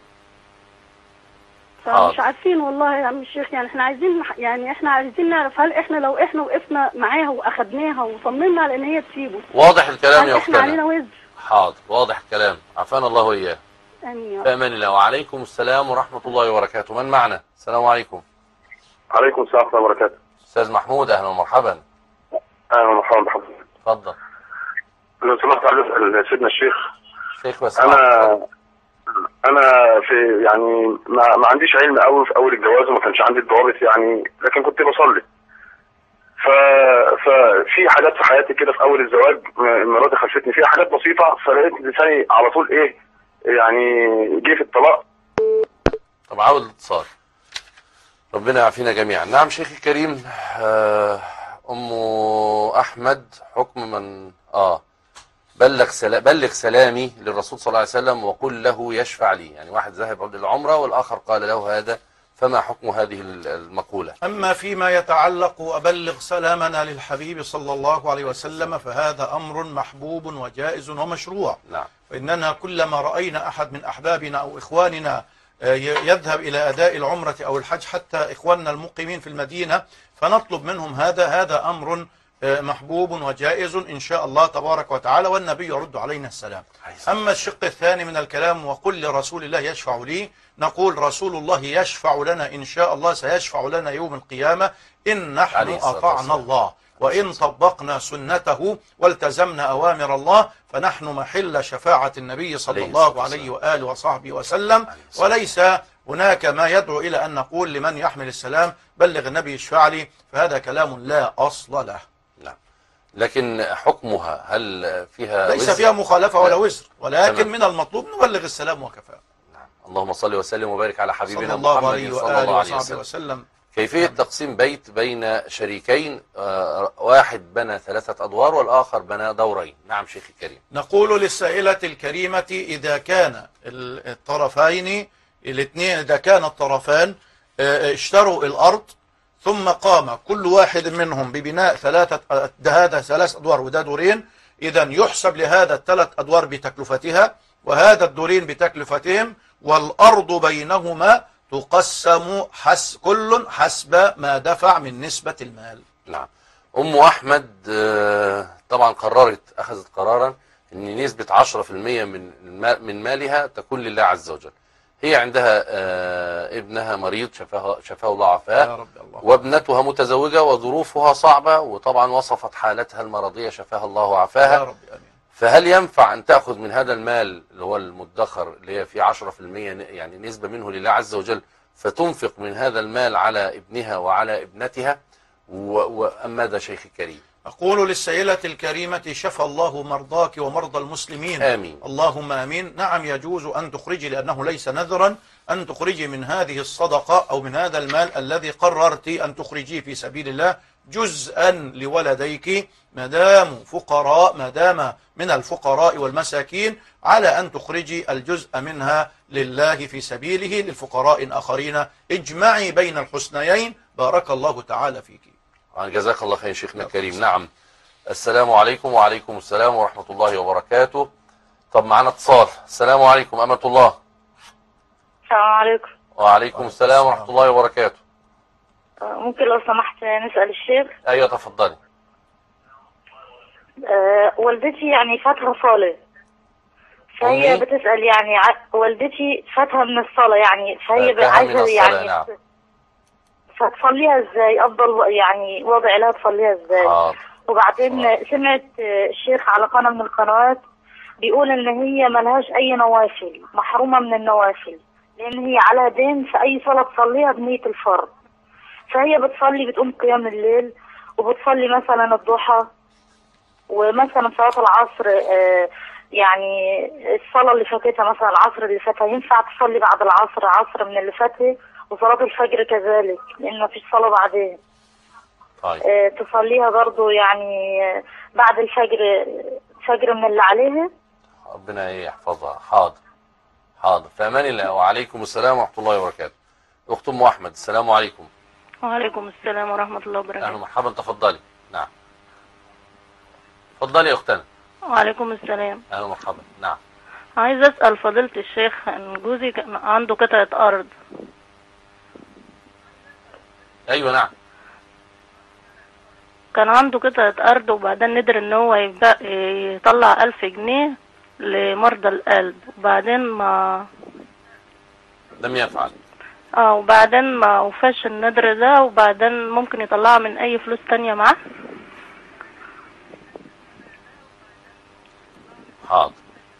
فمش عارفين والله يا عم الشيخ، يعني احنا عايزين نعرف هل احنا لو احنا وقفنا معاها واخدناها وصممنا على ان هي تسيبه، واضح الكلام يا اختنا، احنا علينا وزر. حاضر، واضح الكلام، عافانا الله وإياه. امين. في امان الله. وعليكم السلام ورحمة الله وبركاته. من معنا؟ السلام عليكم. عليكم السلام ورحمة الله وبركاته. استاذ محمود، اهلا ومرحبا. اهلا ومرحبا بحضرتك. اتفضل. لو سمحت عايز اسال سيدنا الشيخ. شيخ بس انا في يعني ما عنديش علم قوي في اول الجواز، وما كانش عندي الضوابط يعني، لكن كنت بصلي. ففي حاجات في حياتي كده في اول الزواج مراتي خلفتني فيها حاجات بسيطه، فلقيت لساني على طول ايه يعني جه في الطلاق. طب عاود الاتصال. ربنا يعافينا جميعا. نعم شيخي الكريم. ام احمد، حكم من بلغ سلامي للرسول صلى الله عليه وسلم وقل له يشفع لي. يعني واحد ذهب للعمرة والآخر قال له هذا، فما حكم هذه المقولة؟ أما فيما يتعلق أبلغ سلامنا للحبيب صلى الله عليه وسلم فهذا أمر محبوب وجائز ومشروع. نعم. وإننا كلما رأينا أحد من أحبابنا أو إخواننا يذهب إلى أداء العمرة أو الحج، حتى إخواننا المقيمين في المدينة، فنطلب منهم هذا أمر محبوب وجائز إن شاء الله تبارك وتعالى، والنبي يرد علينا السلام. أما الشق الثاني من الكلام وقل لرسول الله يشفع لي، نقول رسول الله يشفع لنا إن شاء الله، سيشفع لنا يوم القيامة إن نحن أطعنا الله وإن طبقنا سنته والتزمنا أوامر الله، فنحن محل شفاعة النبي صلى الله عليه وآله وصحبه وسلم. وليس هناك ما يدعو إلى أن نقول لمن يحمل السلام بلغ النبي يشفع لي، فهذا كلام لا أصل له. نعم. لكن حكمها هل فيها ليس فيها مخالفة ولا وزر، ولكن من المطلوب نبلغ السلام وكفى. نعم. اللهم صل وسلم وبارك على حبيبنا محمد صلى الله عليه وسلم. كيفية تقسيم بيت بين شريكين، واحد بنى 3 أدوار والآخر بنى دورين. نعم شيخ الكريم. نقول للسائلة الكريمة إذا كان الطرفين الاثنين، إذا كان الطرفان اشتروا الأرض ثم قام كل واحد منهم ببناء 3 أدوار وده دورين، إذا يحسب لهذا 3 أدوار بتكلفتها وهذا الدورين بتكلفتهم، والأرض بينهما تقسم كل حسب ما دفع من نسبة المال. نعم. أم أحمد طبعا أخذت قرارا أن نسبة 10% من مالها تكون لله عز وجل. هي عندها ابنها مريض شفاه الله عافاه، وابنتها متزوجة وظروفها صعبة، وطبعا وصفت حالتها المرضية شفاها الله وعافاها. فهل ينفع أن تأخذ من هذا المال اللي هو المدخر اللي هي فيه 10% يعني نسبة منه لله عز وجل، فتنفق من هذا المال على ابنها وعلى ابنتها؟ وأم ماذا شيخ الكريم؟ أقول للسائلة الكريمة شفى الله مرضاك ومرضى المسلمين. آمين. اللهم آمين. نعم يجوز أن تخرجي، لأنه ليس نذرا، أن تخرجي من هذه الصدقة أو من هذا المال الذي قررت أن تخرجيه في سبيل الله جزءا لولديك، ما دام من الفقراء والمساكين، على أن تخرجي الجزء منها لله في سبيله للفقراء آخرين. اجمعي بين الحسنيين، بارك الله تعالى فيك. جزاك الله خير شيخنا الكريم. نعم. السلام عليكم. وعليكم السلام ورحمة الله وبركاته. طب معنا اتصال. السلام عليكم أمة الله. السلام عليكم. وعليكم السلام ورحمة الله وبركاته. ممكن لو سمحت نسأل الشيخ؟ أيوة تفضلي. والدتي يعني فاتها صلاة، فهي بتسأل يعني والدتي فاتها من الصلاة يعني، فهي عايزة يعني نعم. فتصليها ازاي؟ افضل يعني وضع لها تصليها ازاي؟ وبعدين سمعت الشيخ على قناة من القنوات بيقول ان هي ملهاش اي نوافل، محرومة من النوافل، لان هي على دين في اي صلاة تصليها بنية الفرض. فهي بتصلي، بتقوم قيام الليل وبتصلي مثلا الضحى، ومثلا صلاة العصر يعني الصلاة اللي فاتتها مثلا العصر اللي فاتها ينفع تصلي بعد العصر عصر من اللي فاتت، وصلاة الفجر كذلك لأن مفيش صلاة بعدين. طيب. تصليها برضو يعني بعد الفجر فجر من اللي عليها. ربنا يحفظها. حاضر حاضر، في امان الله. وعليكم السلام ورحمه الله وبركاته. اخت ام احمد، السلام عليكم. وعليكم السلام ورحمه الله وبركاته. اهلا ومرحبا، تفضلي. نعم اتفضلي يا اختنا. وعليكم السلام. اهلا ومرحبا. نعم. عايز اسال فضيله الشيخ ان جوزي كان عنده قطعه ارض. ايوه نعم. كان عنده قطعه ارض وبعدين ندر ان هو يطلع 1000 جنيه لمرضى القلب، وبعدين ما لم يفعل. وبعدين ما وفاش النذر ده، وبعدين ممكن يطلعها من اي فلوس تانية معاه. حاضر.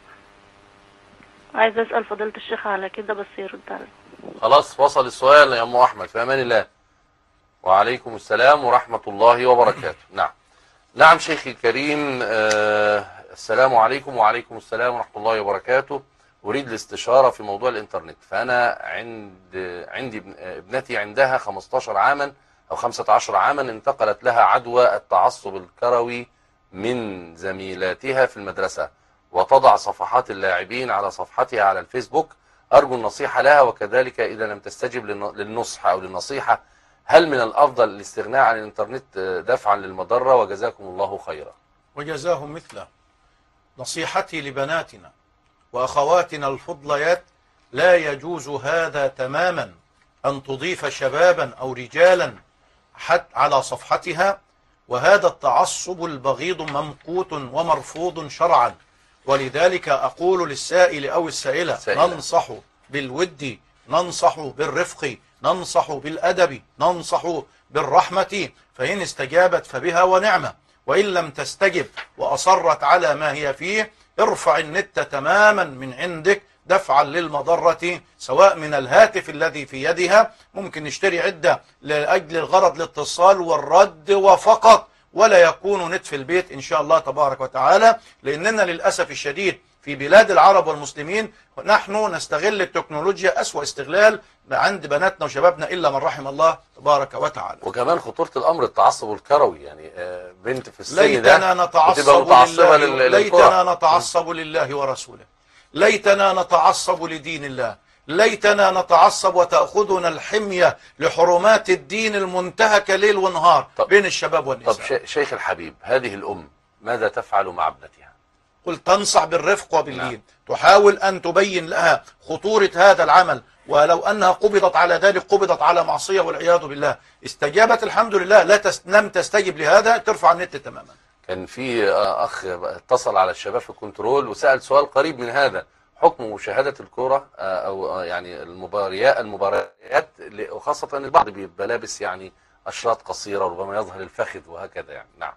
عايز اسال فضيله الشيخ على كده بس يرد علي. خلاص وصل السؤال يا ام احمد، في امان الله. وعليكم السلام ورحمه الله وبركاته. نعم. نعم شيخي الكريم، السلام عليكم. وعليكم السلام ورحمه الله وبركاته. أريد الاستشارة في موضوع الإنترنت. فأنا عندي ابنتي عندها 15 عاما أو 15 عاما، انتقلت لها عدوى التعصب الكروي من زميلاتها في المدرسة، وتضع صفحات اللاعبين على صفحتها على الفيسبوك. أرجو النصيحة لها، وكذلك إذا لم تستجب للنصح أو للنصيحة، هل من الأفضل الاستغناء عن الإنترنت دفعا للمضرة؟ وجزاكم الله خيرا. وجزاهم مثله. نصيحتي لبناتنا وأخواتنا الفضليات، لا يجوز هذا تماما، أن تضيف شبابا أو رجالا حتى على صفحتها، وهذا التعصب البغيض ممقوت ومرفوض شرعا. ولذلك أقول للسائل أو السائلة ننصح بالود، ننصح بالرفق، ننصح بالأدب، ننصح بالرحمة، فإن استجابت فبها ونعمة، وإن لم تستجب وأصرت على ما هي فيه ارفع النت تماما من عندك دفعا للمضرة، سواء من الهاتف الذي في يدها، ممكن نشتري عدة لأجل الغرض الاتصال والرد وفقط، ولا يكون نت في البيت إن شاء الله تبارك وتعالى. لأننا للأسف الشديد في بلاد العرب والمسلمين نحن نستغل التكنولوجيا أسوأ استغلال عند بناتنا وشبابنا إلا من رحم الله تبارك وتعالى. وكمان خطورة الأمر التعصب الكروي، يعني بنت في السن ليتنا نتعصب لله ورسوله، ليتنا نتعصب لدين الله، ليتنا نتعصب وتأخذنا الحمية لحرمات الدين المنتهكة ليل ونهار بين الشباب والنساء. طب شيخ الحبيب، هذه الأم ماذا تفعل مع ابنتها؟ قل تنصح بالرفق وباللين. تحاول أن تبين لها خطورة هذا العمل، ولو أنها قبضت على ذلك قبضت على معصية والعياذ بالله. استجابت الحمد لله، لم تستجب لهذا ترفع النت تماما. كان في أخ اتصل على الشباب في الكنترول وسأل سؤال قريب من هذا: حكم مشاهدة الكرة أو يعني المباريات، وخاصة أن البعض بيبقى لابس يعني أشراط قصيرة وربما يظهر الفخذ وهكذا يعني. نعم.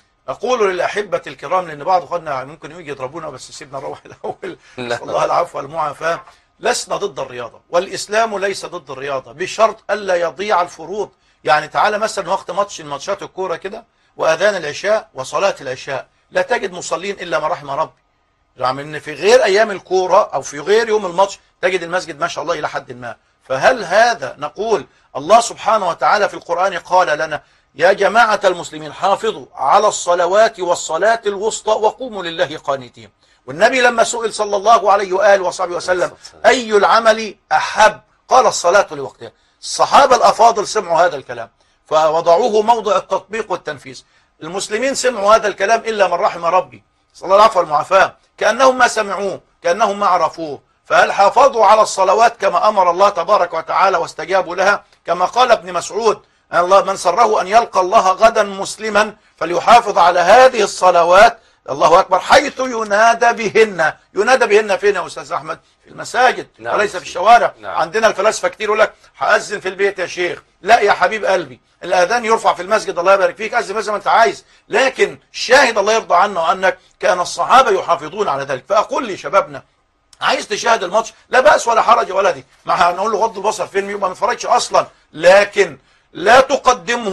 أقول للأحبة الكرام، لأن بعض أخواننا ممكن يجي يضربونا، بس سيبنا نروح الأول. الله العفو والمعافاة. لسنا ضد الرياضة، والإسلام ليس ضد الرياضة، بشرط ألا يضيع الفروض. يعني تعالى مثلا وقت ماتشات الكورة كده، وأذان العشاء وصلاة العشاء، لا تجد مصلين إلا ما رحم ربي. يعني إن في غير أيام الكورة أو في غير يوم الماتش تجد المسجد ما شاء الله إلى حد ما. فهل هذا نقول الله سبحانه وتعالى في القرآن قال لنا: يا جماعة المسلمين حافظوا على الصلوات والصلاة الوسطى وقوموا لله قانتين. والنبي لما سئل صلى الله عليه وآله وصحبه وسلم أي العمل أحب، قال الصلاة لوقتها. الصحابة الأفاضل سمعوا هذا الكلام فوضعوه موضع التطبيق والتنفيذ. المسلمين سمعوا هذا الكلام إلا من رحم ربي، صلى الله العفو والمعافاة، كأنهم ما سمعوه، كأنهم ما عرفوه. فهل حافظوا على الصلوات كما أمر الله تبارك وتعالى واستجابوا لها؟ كما قال ابن مسعود: الله من سره أن يلقى الله غدا مسلما فليحافظ على هذه الصلوات، الله أكبر، حيث ينادى بهن. ينادى بهن فين يا أستاذ أحمد؟ في المساجد. نعم. وليس في الشوارع. نعم. عندنا الفلاسفة كتير يقول لك هأذن في البيت يا شيخ. لا يا حبيب قلبي، الأذان يرفع في المسجد، الله يبارك فيك، أذن زي ما أنت عايز، لكن الشاهد الله يرضى عنه وعنك كان الصحابة يحافظون على ذلك. فأقول لشبابنا: عايز تشاهد الماتش لا بأس ولا حرج ولا دي، ما هنقول له غض البصر فين، يبقى ما نتفرجش أصلا، لكن لا تقدمه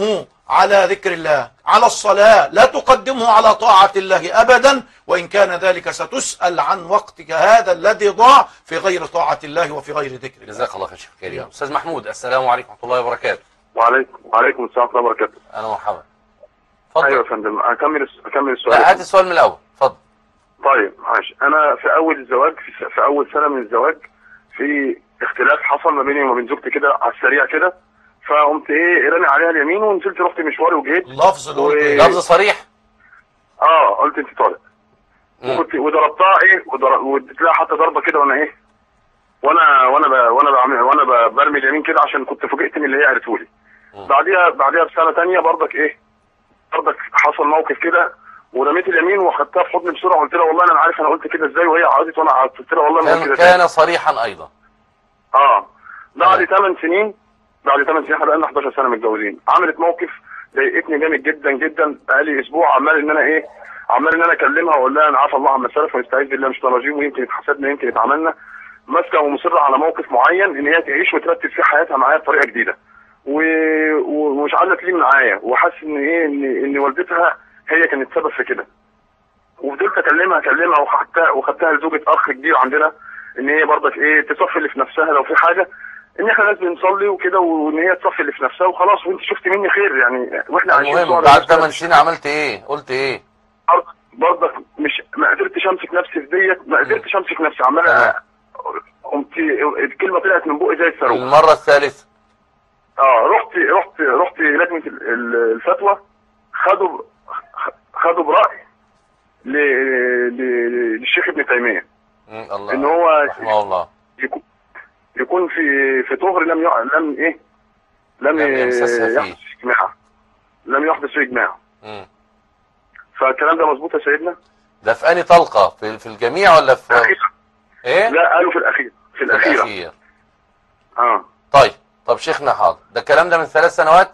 على ذكر الله، على الصلاة، لا تقدمه على طاعة الله أبدا، وإن كان ذلك ستسأل عن وقتك هذا الذي ضاع في غير طاعة الله وفي غير ذكر الله. جزاك الله خير شيخ كريم. أستاذ محمود، السلام عليكم ورحمة الله وبركاته. وعليكم السلام ورحمة الله وبركاته. أهلا ومرحبا. اتفضل. أيوة يا فندم، أكمل السؤال. لا، هات السؤال من الأول، اتفضل. طيب ماشي. أنا في أول الزواج، في أول سنة من الزواج، في اختلاف حصل ما بيني وما بين زوجتي كده على السريع كده، فقمت رامي عليها اليمين ونزلت رحت مشواري وجيت. لفظ صريح. قلت انت طالق. وكنت وضربتها واديت لها حتى ضربه كده، وانا برمي اليمين كده عشان كنت فوجئت من اللي هي قالته لي. بعديها بسنه ثانيه برضك حصل موقف كده، ورميت اليمين واخدتها في حضني بسرعه وقلت لها والله انا عارف انا قلت كده ازاي، وهي عادت وانا قلت لها والله ما قلت كده. كان صريحا ايضا. بعد 8 سنين احنا بقالنا 11 سنه متجوزين، عملت موقف ضايقتني جامد جدا جدا. بقالي اسبوع عمال ان انا اكلمها واقول لها انا عارف الله عما سلف ونستعيذ بالله مش رجيم، ويمكن اتحسدنا يمكن اتعملنا. ماسكه ومصره على موقف معين ان هي تعيش وترتب في حياتها معايا بطريقه جديده، ومش عايزه تلين معايا، وحاسس ان والدتها هي كانت سبب في كده. وفضلت اكلمها وخدتها لزوجة اخ كبير عندنا ان هي برضك تصفي اللي في نفسها لو في حاجه، ان احنا لازم نصلي وكده، وان هي تصفي اللي في نفسها وخلاص، وانت شفت مني خير يعني. واحنا عايشين. المهم بعد 8 سنين عملت ايه؟ قلت ايه؟ برضك ما قدرتش امسك نفسي في ديت، ما قدرتش امسك نفسي، عمال قمت الكلمه طلعت من بقي زي الصاروخ. المره الثالثه رحت لجنه الفتوى، خدوا برأي للشيخ ابن تيميه الله ان هو رحمه الله يكون في طهر لم يحدث فيه اجماع. فالكلام ده مظبوط يا سيدنا؟ ده في انهي طلقه؟ في الجميع ولا في ايه؟ لا قالوا في الاخيره. طب شيخنا حاضر، ده الكلام ده من 3 سنوات؟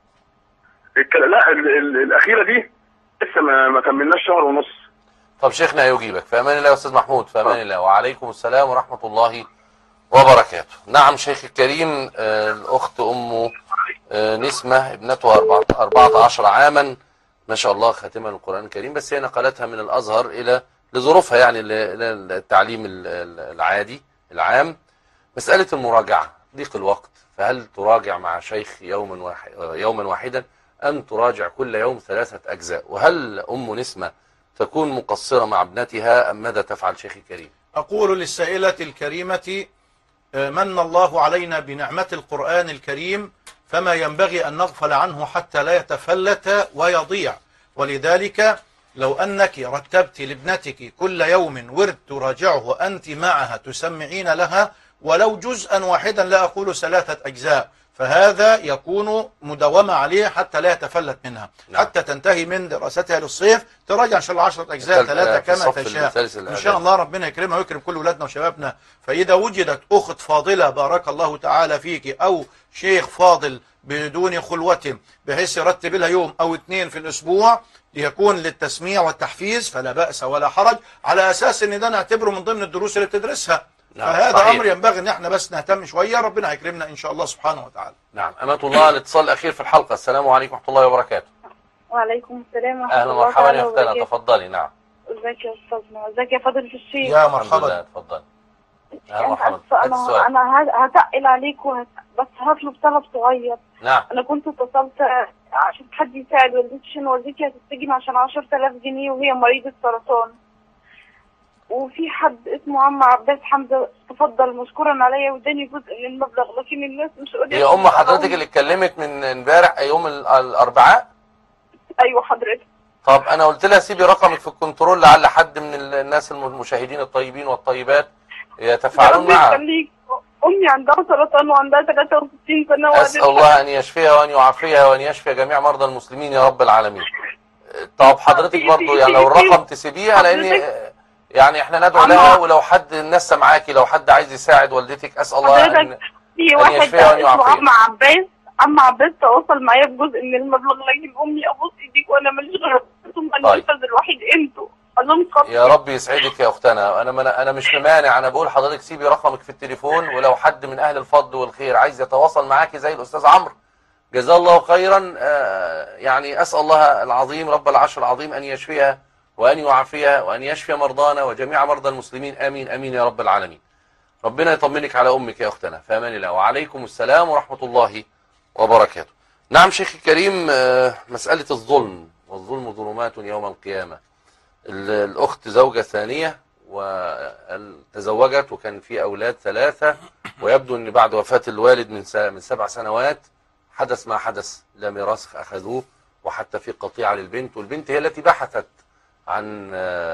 لا الاخيره دي لسه ما كملناش شهر ونص. طب شيخنا يجيبك. في امان الله يا استاذ محمود. في امان الله. وعليكم السلام ورحمه الله وبركاته. نعم شيخ الكريم، الاخت ام نسمه ابنتها 14 عاما ما شاء الله خاتمه القرآن الكريم، بس هي نقلتها من الازهر لظروفها يعني للتعليم العادي العام. مساله المراجعه ضيق الوقت، فهل تراجع مع شيخ يوما واحدا ام تراجع كل يوم 3 أجزاء؟ وهل ام نسمه تكون مقصره مع ابنتها ام ماذا تفعل شيخ الكريم؟ اقول للسائله الكريمه من الله علينا بنعمة القرآن الكريم، فما ينبغي أن نغفل عنه حتى لا يتفلت ويضيع. ولذلك لو أنك رتبت لابنتك كل يوم ورد تراجعه وأنت معها تسمعين لها ولو جزءا واحدا، لا أقول 3 أجزاء، فهذا يكون مداومة عليه حتى لا يتفلت منها. حتى تنتهي من دراستها للصيف تراجع إن شاء الله 10 أجزاء 3 كما تشاء إن شاء الله. ربنا يكرمها ويكرم كل ولادنا وشبابنا. فإذا وجدت أخت فاضلة بارك الله تعالى فيك أو شيخ فاضل بدون خلوة بحيث يرتب لها يوم أو 2 في الأسبوع ليكون للتسميع والتحفيز فلا بأس ولا حرج، على أساس أن ده نعتبره من ضمن الدروس اللي بتدرسها. فهذا صحيح. أمر ينبغي أن احنا بس نهتم شوية، ربنا هيكرمنا إن شاء الله سبحانه وتعالى. نعم. أمة الله، الاتصال الأخير في الحلقة. السلام عليكم ورحمة الله وبركاته. وعليكم السلام ورحمة الله وبركاته. أهلا مرحبا يا أختنا، تفضلي. نعم. ازيك يا أستاذنا، ازيك يا فضيلة الشيخ. يا مرحبا. تفضلي. يا مرحبا. أنا هتقل عليك بس هطلب طلب صغير. نعم. أنا كنت اتصلت عشان حد يساعد والدتي، عشان والدتي هتتسجن عشان 10,000 جنيه وهي مريضة سرطان، وفي حد اسمه عم عباس حمزة تفضل مشكورا عليا واداني جزء من المبلغ، لكن الناس مش قادرة. هي ام حضرتك اللي اتكلمت من امبارح يوم الاربعاء؟ ايوه حضرتك. طب انا قلت لها سيبي رقمك في الكنترول لعل حد من الناس المشاهدين الطيبين والطيبات يتفاعلون معها. امي عندها سرطان وعندها 63 سنه، اسال الله ان يشفيها وان يعافيها وان يشفي جميع مرضى المسلمين يا رب العالمين. طب حضرتك برضو يعني لو الرقم تسيبيها، لان يعني احنا ندعو لها، ولو حد الناس سامعاكي لو حد عايز يساعد والدتك اسال الله ان يشفيها وان يعافيها. عم عباس تواصل معايا بجزء من المبلغ، لكن امي ابوس ايديك وانا ماليش غير المنفذ الوحيد انتوا. يا رب يسعدك يا اختنا. انا مش ممانع، انا بقول حضرتك سيبي رقمك في التليفون، ولو حد من اهل الفضل والخير عايز يتواصل معاكي زي الاستاذ عمرو جزاه الله خيرا. يعني أسأل الله العظيم رب العرش العظيم أن يشفيها وأن يعافيها وأن يشفي مرضانا وجميع مرضى المسلمين، آمين آمين يا رب العالمين. ربنا يطمنك على أمك يا أختنا، فأمان الله. وعليكم السلام ورحمة الله وبركاته. نعم شيخ الكريم، مسألة الظلم، والظلم ظلمات يوم القيامة. الأخت زوجة ثانية وتزوجت وكان في أولاد 3، ويبدو أن بعد وفاة الوالد من 7 سنوات حدث ما حدث، لا ميراث أخذوه، وحتى في قطيعة للبنت، والبنت هي التي بحثت عن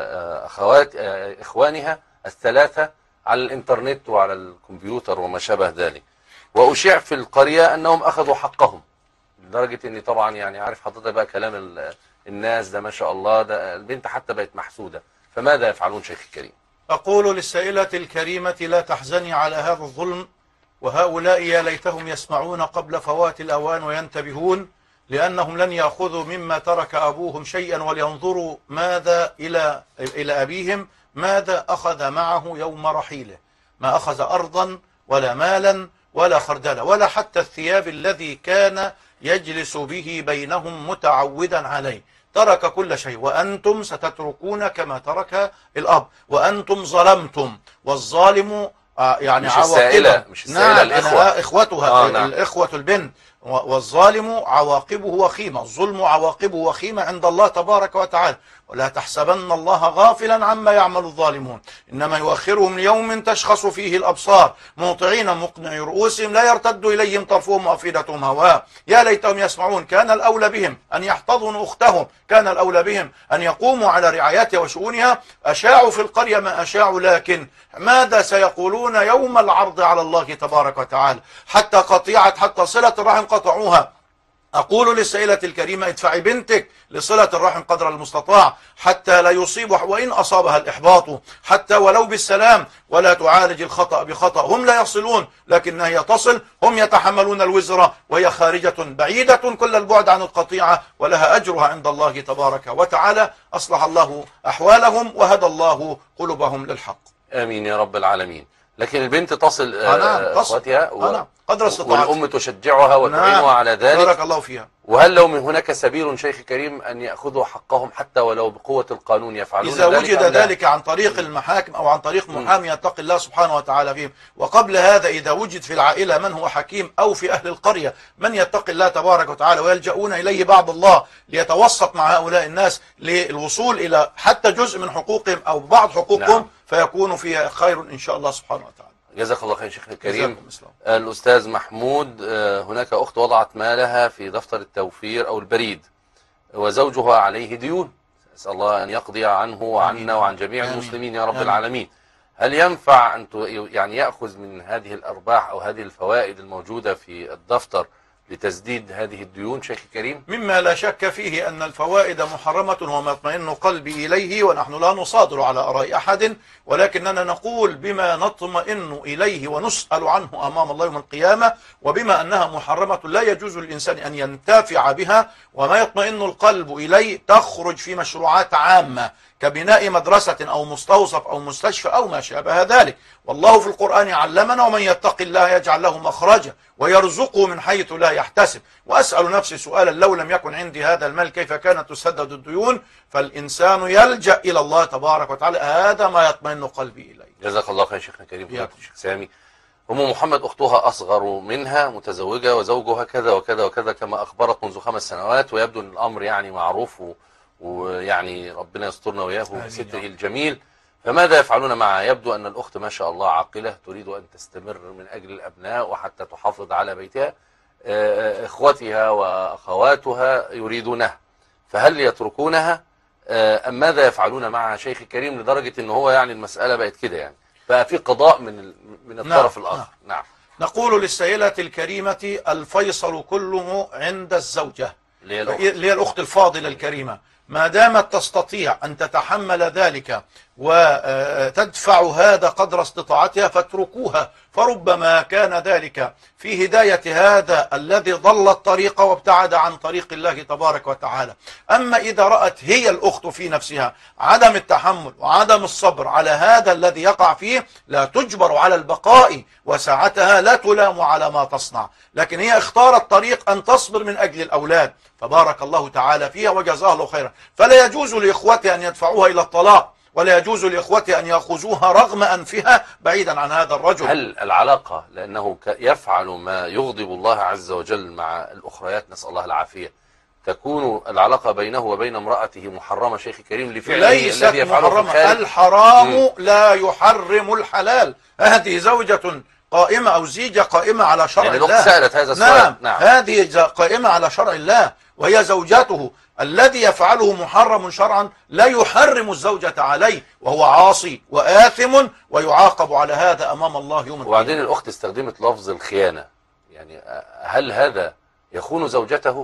إخوانها ال3 على الإنترنت وعلى الكمبيوتر وما شابه ذلك، وأشيع في القرية أنهم أخذوا حقهم، لدرجة أني طبعا يعني عارف حضرتك بقى كلام الناس ده ما شاء الله، ده البنت حتى بقت محسودة. فماذا يفعلون شيخ الكريم؟ أقول للسائلة الكريمة لا تحزني على هذا الظلم، وهؤلاء يا ليتهم يسمعون قبل فوات الأوان وينتبهون، لأنهم لن يأخذوا مما ترك أبوهم شيئا، ولينظروا ماذا إلى أبيهم ماذا أخذ معه يوم رحيله. ما أخذ أرضا ولا مالا ولا خردلا ولا حتى الثياب الذي كان يجلس به بينهم متعودا عليه، ترك كل شيء. وأنتم ستتركون كما ترك الأب، وأنتم ظلمتم، والظالم يعني مش السائلة، مش السائلة، الإخوة، إخوتها نعم. الإخوة البنت، والظالم عواقبه وخيمة، الظلم عواقبه وخيمة عند الله تبارك وتعالى. ولا تحسبن الله غافلا عما يعمل الظالمون، إنما يؤخرهم ليوم تشخص فيه الأبصار مهطعين مقنعي رؤوسهم لا يرتد إليهم طرفهم وأفئدتهم هواء. يا ليتهم يسمعون. كان الأولى بهم أن يحتضنوا أختهم، كان الأولى بهم أن يقوموا على رعايتها وشؤونها. أشاعوا في القرية ما أشاعوا، لكن ماذا سيقولون يوم العرض على الله تبارك وتعالى؟ حتى صلة الرحم قطعوها. أقول للسائلة الكريمة ادفعي بنتك لصلة الرحم قدر المستطاع، حتى لا يصيب وإن أصابها الإحباط، حتى ولو بالسلام، ولا تعالج الخطأ بخطأ. هم لا يصلون لكنها هي تصل، هم يتحملون الوزر وهي خارجة بعيدة كل البعد عن القطيعة، ولها أجرها عند الله تبارك وتعالى. أصلح الله أحوالهم وهدى الله قلوبهم للحق، آمين يا رب العالمين. لكن البنت تصل أخواتها قدر استطاعتها، والأم تشجعها وتعينها على ذلك. بارك الله فيها. وهل لو من هناك سبيل شيخ كريم أن يأخذوا حقهم حتى ولو بقوة القانون يفعلون إذا وجد ذلك عن طريق المحاكم أو عن طريق محامي يتقي الله سبحانه وتعالى فيهم. وقبل هذا إذا وجد في العائلة من هو حكيم أو في أهل القرية من يتقي الله تبارك وتعالى ويلجؤون إليه بعض الله ليتوسط مع هؤلاء الناس للوصول إلى حتى جزء من حقوقهم أو بعض حقوقهم، نعم. فيكون فيها خير إن شاء الله سبحانه وتعالى. جزاك الله خير شيخنا الكريم. الأستاذ محمود، هناك أخت وضعت مالها في دفتر التوفير أو البريد، وزوجها عليه ديون، أسأل الله أن يقضي عنه وعنا وعن جميع المسلمين يا رب العالمين. هل ينفع أن يعني يأخذ من هذه الأرباح أو هذه الفوائد الموجودة في الدفتر لتسديد هذه الديون شيخ الكريم؟ مما لا شك فيه أن الفوائد محرمة وما يطمئن قلبي إليه، ونحن لا نصادر على آراء أحد، ولكننا نقول بما نطمئن إليه ونسأل عنه أمام الله يوم القيامة. وبما أنها محرمة لا يجوز للإنسان أن ينتفع بها، وما يطمئن القلب إليه تخرج في مشروعات عامة كبناء مدرسة أو مستوصف أو مستشفى أو ما شابه ذلك. والله في القرآن علمنا ومن يتق الله يجعل له مخرجا ويرزقه من حيث لا يحتسب. وأسأل نفسي سؤالا، لو لم يكن عندي هذا المال كيف كانت تسدد الديون؟ فالإنسان يلجأ إلى الله تبارك وتعالى، هذا ما يطمئن قلبي إليه. جزاك الله خير شيخنا الكريم. شيخ سامي، أم محمد أختها أصغر منها متزوجة وزوجها كذا وكذا وكذا كما أخبرت منذ 5 سنوات، ويبدو أن الأمر يعني معروف ويعني ربنا يسترنا وياه بستره الجميل. فماذا يفعلون معها؟ يبدو أن الأخت ما شاء الله عاقلة تريد أن تستمر من أجل الأبناء وحتى تحافظ على بيتها. إخوتها وأخواتها يريدونها، فهل يتركونها أم ماذا يفعلون معها شيخ الكريم؟ لدرجة أن هو يعني المسألة بقت كده، يعني بقى في قضاء من الطرف الآخر. نعم. نقول للسائلة الكريمة الفيصل كله عند الزوجة اللي هي الأخت الفاضلة الكريمة. ما دامت تستطيع أن تتحمل ذلك وتدفع هذا قدر استطاعتها فاتركوها، فربما كان ذلك في هداية هذا الذي ضل الطريق وابتعد عن طريق الله تبارك وتعالى. أما إذا رأت هي الأخت في نفسها عدم التحمل وعدم الصبر على هذا الذي يقع فيه، لا تجبر على البقاء، وساعتها لا تلام على ما تصنع، لكن هي اختارت طريق أن تصبر من أجل الأولاد، فبارك الله تعالى فيها وجزاها الله خيرا. فلا يجوز لإخوتها أن يدفعوها إلى الطلاق، ولا يجوز لإخوتها أن يأخذوها رغم أنفها بعيدا عن هذا الرجل. هل العلاقة لأنه يفعل ما يغضب الله عز وجل مع الأخريات، نسأل الله العافية، تكون العلاقة بينه وبين امرأته محرمة شيخي كريم لفعله الذي يفعله في الخارج؟ الحرام لا يحرم الحلال. هذه زوجة قائمة أو زيجة قائمة على شرع يعني الله. سألت هذا السؤال. نعم. هذه قائمة على شرع الله وهي زوجته، الذي يفعله محرم شرعا لا يحرم الزوجة عليه، وهو عاصي وآثم ويعاقب على هذا أمام الله يوم القيامة. وبعدين الأخت استخدمت لفظ الخيانة، يعني هل هذا يخون زوجته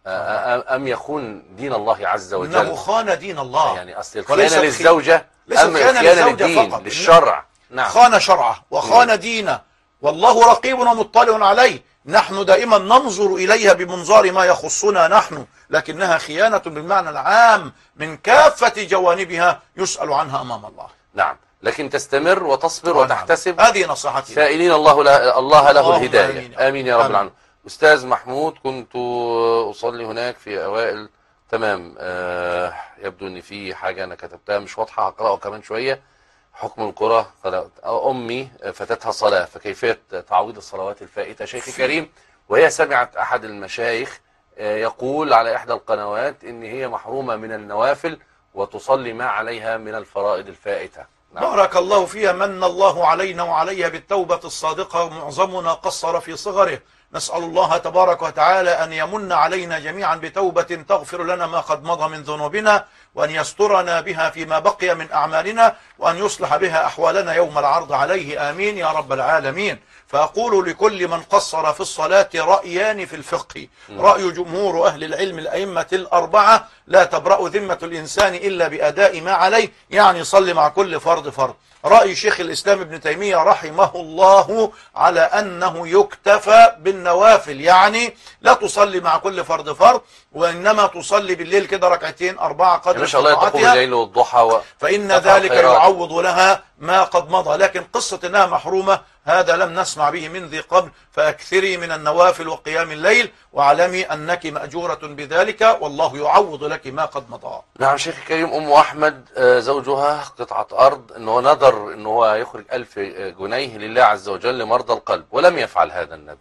أم يخون دين الله عز وجل؟ إنه خان دين الله، يعني أصل الخيانة للزوجة أم الخيانة للدين فقط. للشرع؟ نعم. خان شرعه وخان دينه، والله رقيب ومطلع عليه. نحن دائما ننظر إليها بمنظار ما يخصنا نحن، لكنها خيانة بالمعنى العام من كافة جوانبها، يسأل عنها أمام الله. نعم، لكن تستمر وتصبر وتحتسب. هذه نصيحتي، سائلين الله له الهداية. آمين يا رب العالمين. أستاذ محمود، كنت أصلي هناك في أوائل، تمام، يبدو أن في حاجة أنا كتبتها مش واضحة، هقرأه كمان شوية. حكم القرى، أمي فاتتها صلاة، فكيفية تعويض الصلوات الفائتة شيخي كريم؟ وهي سمعت أحد المشايخ يقول على إحدى القنوات إن هي محرومة من النوافل وتصلي ما عليها من الفرائض الفائتة. نعم. بارك الله فيها، من الله علينا وعليها بالتوبة الصادقة، ومعظمنا قصر في صغره. نسأل الله تبارك وتعالى أن يمن علينا جميعا بتوبة تغفر لنا ما قد مضى من ذنوبنا، وأن يسترنا بها فيما بقي من أعمالنا، وأن يصلح بها أحوالنا يوم العرض عليه. آمين يا رب العالمين. فأقول لكل من قصر في الصلاة رأيان في الفقه. رأي جمهور أهل العلم الأئمة الأربعة: لا تبرأ ذمة الإنسان إلا بأداء ما عليه، يعني صلي مع كل فرض فرض. رأي شيخ الإسلام ابن تيمية رحمه الله على أنه يكتفى بالنوافل، يعني لا تصلي مع كل فرض فرض، وإنما تصلي بالليل كده ركعتين 4 قدر استطاعتها، الليل والضحى فإن ذلك يعوض لها ما قد مضى. لكن قصة أنها محرومة هذا لم نسمع به من ذي قبل. فأكثري من النوافل وقيام الليل، واعلمي أنك مأجورة بذلك، والله يعوض لك ما قد مضى. نعم شيخ كريم. أم أحمد زوجها قطعة أرض، أنه نذر أنه هو يخرج 1000 جنيه لله عز وجل لمرضى القلب، ولم يفعل هذا النذر.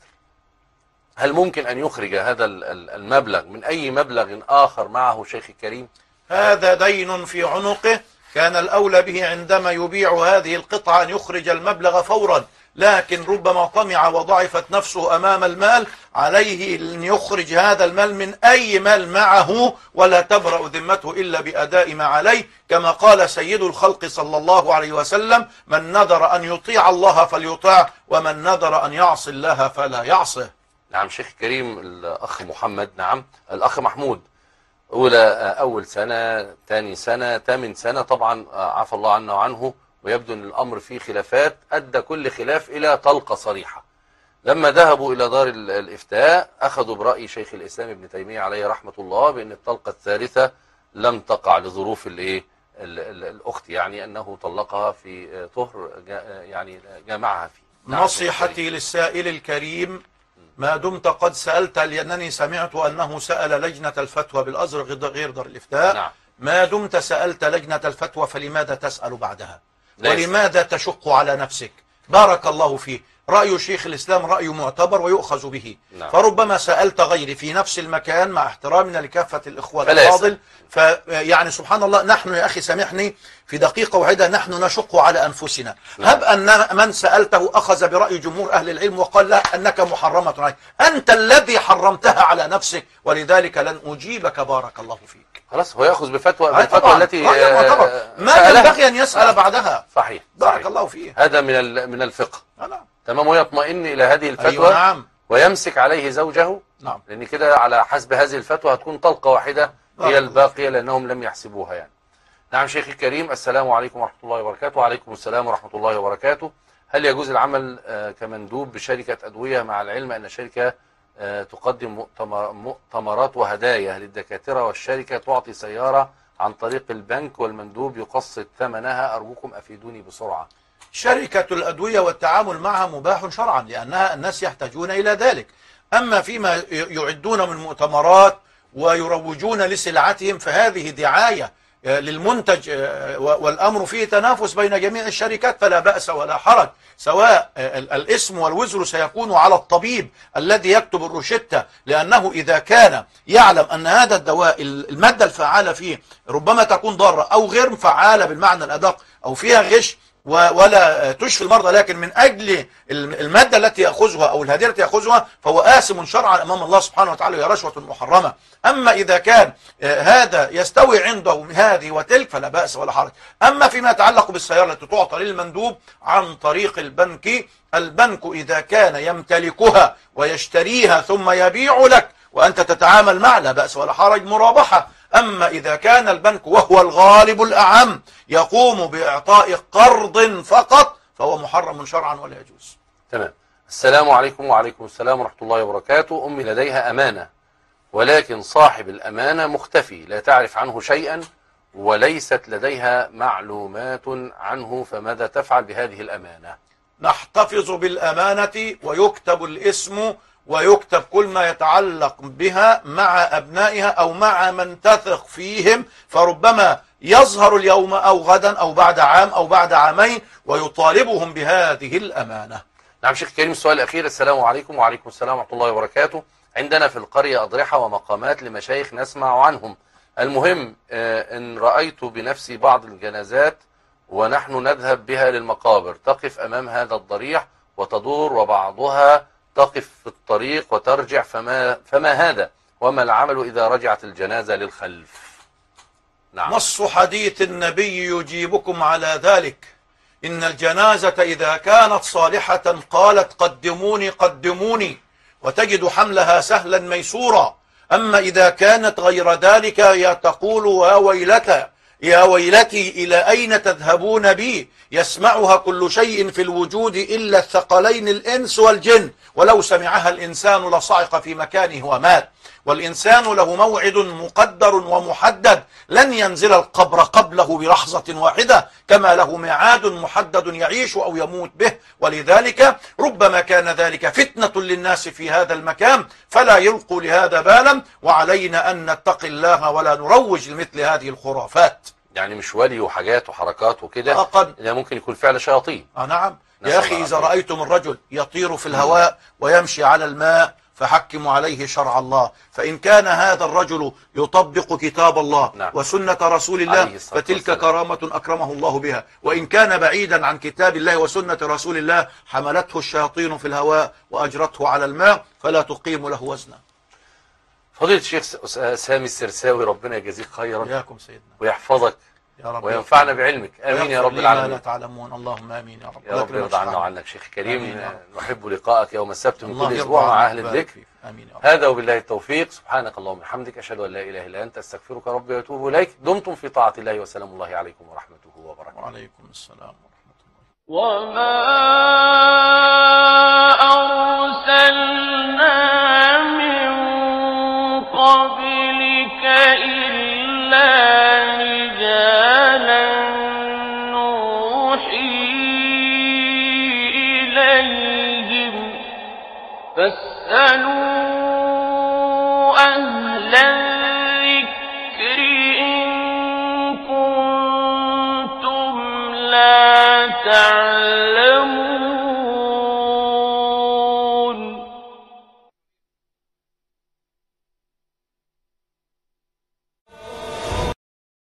هل ممكن أن يخرج هذا المبلغ من أي مبلغ آخر معه شيخ كريم؟ هذا دين في عنقه، كان الأولى به عندما يبيع هذه القطعة أن يخرج المبلغ فورا، لكن ربما طمع وضعفت نفسه أمام المال، عليه أن يخرج هذا المال من أي مال معه، ولا تبرأ ذمته إلا بأداء ما عليه، كما قال سيد الخلق صلى الله عليه وسلم: من نذر أن يطيع الله فليطع، ومن نذر أن يعصي الله فلا يعصه. نعم شيخ كريم. الأخ محمد، نعم الأخ محمود، أول سنة، ثاني سنة، 8 سنة، طبعا عفى الله عنه وعنه، ويبدو أن الأمر فيه خلافات، أدى كل خلاف إلى طلقة صريحة. لما ذهبوا إلى دار الإفتاء أخذوا برأي شيخ الإسلام ابن تيمية عليه رحمة الله بأن الطلقة الثالثة لم تقع لظروف الأخت، يعني أنه طلقها في طهر يعني جامعها فيه. نصيحتي للسائل الكريم: ما دمت قد سألت، لأنني سمعت أنه سأل لجنة الفتوى بالأزرق غير دار الإفتاء. نعم. ما دمت سألت لجنة الفتوى فلماذا تسأل بعدها؟ ولماذا تشق على نفسك؟ بارك الله فيه. رأي شيخ الإسلام رأي معتبر ويؤخذ به. نعم. فربما سألت غيري في نفس المكان، مع احترامنا لكافة الإخوة الفاضل، فيعني سبحان الله، نحن يا أخي سامحني في دقيقة واحدة، نحن نشق على أنفسنا. نعم. هب أن من سألته أخذ برأي جمهور أهل العلم وقال لا، أنك محرمة عليك، أنت الذي حرمتها على نفسك، ولذلك لن أجيبك. بارك الله فيك. خلاص، هو يأخذ بالفتوى التي ما ينبغي أن يسأل بعدها. صحيح. بارك الله فيه. هذا من الفقه. تمام. ويطمئن إلى هذه الفتوى. أيوة. نعم. ويمسك عليه زوجه. نعم. لأن كده على حسب هذه الفتوى هتكون طلقة واحدة هي الباقية لأنهم لم يحسبوها يعني. نعم شيخي الكريم، السلام عليكم ورحمة الله وبركاته. وعليكم السلام ورحمة الله وبركاته. هل يجوز العمل كمندوب بشركة أدوية مع العلم أن الشركة تقدم مؤتمرات وهدايا للدكاترة والشركة تعطي سيارة عن طريق البنك والمندوب يقسط ثمنها؟ أرجوكم أفيدوني بسرعة. شركة الأدوية والتعامل معها مباح شرعا لأنها الناس يحتاجون إلى ذلك. أما فيما يعدون من مؤتمرات ويروجون لسلعتهم فهذه دعاية للمنتج والأمر فيه تنافس بين جميع الشركات فلا بأس ولا حرج، سواء الاسم والوزر سيكون على الطبيب الذي يكتب الروشتة، لأنه إذا كان يعلم أن هذا الدواء المادة الفعالة فيه ربما تكون ضارة أو غير فعالة بالمعنى الأدق أو فيها غش ولا تشفي المرضى، لكن من أجل المادة التي يأخذها أو الهدية التي يأخذها فهو آثم شرعا أمام الله سبحانه وتعالى، وهي رشوة محرمة. أما إذا كان هذا يستوي عنده هذه وتلك فلا بأس ولا حرج. أما فيما يتعلق بالسيارة التي تعطى للمندوب عن طريق البنك إذا كان يمتلكها ويشتريها ثم يبيع لك وأنت تتعامل معه لا بأس ولا حرج، مرابحة. أما إذا كان البنك وهو الغالب الأعم يقوم بإعطاء قرض فقط فهو محرم شرعا ولا يجوز. تمام. السلام عليكم. وعليكم السلام ورحمة الله وبركاته. أمي لديها أمانة ولكن صاحب الأمانة مختفي لا تعرف عنه شيئا وليست لديها معلومات عنه، فماذا تفعل بهذه الأمانة؟ نحتفظ بالأمانة ويكتب الاسم ويكتب كل ما يتعلق بها مع أبنائها أو مع من تثق فيهم، فربما يظهر اليوم أو غدا أو بعد عام أو بعد عامين ويطالبهم بهذه الأمانة. نعم شيخ كريم، السؤال الأخير. السلام عليكم. وعليكم السلام ورحمة الله وبركاته. عندنا في القرية أضرحة ومقامات لمشايخ نسمع عنهم، المهم إن رأيت بنفسي بعض الجنازات ونحن نذهب بها للمقابر تقف أمام هذا الضريح وتدور وبعضها تقف في الطريق وترجع، فما هذا وما العمل إذا رجعت الجنازة للخلف؟ نعم. نص حديث النبي يجيبكم على ذلك. إن الجنازة إذا كانت صالحة قالت قدموني قدموني وتجد حملها سهلا ميسورا. أما إذا كانت غير ذلك تقول يا ويلتي إلى أين تذهبون بي؟ يسمعها كل شيء في الوجود إلا الثقلين الإنس والجن، ولو سمعها الإنسان لصعق في مكانه ومات. والإنسان له موعد مقدر ومحدد، لن ينزل القبر قبله بلحظة واحدة، كما له ميعاد محدد يعيش أو يموت به. ولذلك ربما كان ذلك فتنة للناس في هذا المكان فلا يلقوا لهذا بالا، وعلينا أن نتقي الله ولا نروج لمثل هذه الخرافات. يعني مش ولي وحاجات وحركات وكده، ده ممكن يكون فعل شياطين. نعم يا أخي، إذا رأيتم الرجل يطير في الهواء ويمشي على الماء فحكموا عليه شرع الله، فإن كان هذا الرجل يطبق كتاب الله وسنة رسول الله فتلك كرامة أكرمه الله بها، وإن كان بعيدا عن كتاب الله وسنة رسول الله حملته الشياطين في الهواء وأجرته على الماء فلا تقيم له وزنا. فضيلة الشيخ سامي السرساوي، ربنا يجزيك خيرا إياكم سيدنا ويحفظك يا رب وينفعنا بعلمك، آمين يا رب العالمين. لا تعلمون، اللهم آمين يا رب. يا رب يرضى عنا وعنك شيخ كريم. نحب لقاءك يوم السبت من كل أسبوع مع أهل الذكر. هذا وبالله التوفيق. سبحانك اللهم وبحمدك، أشهد أن لا إله إلا أنت، أستغفرك ربي وأتوب إليك. دمتم في طاعة الله، وسلام الله عليكم ورحمته وبركاته. وعليكم السلام ورحمة الله. وما أرسلنا من قبلك إلا رجالا نوحي إليهم فاسألوا أهل الذكر إن كنتم لا تعلمون.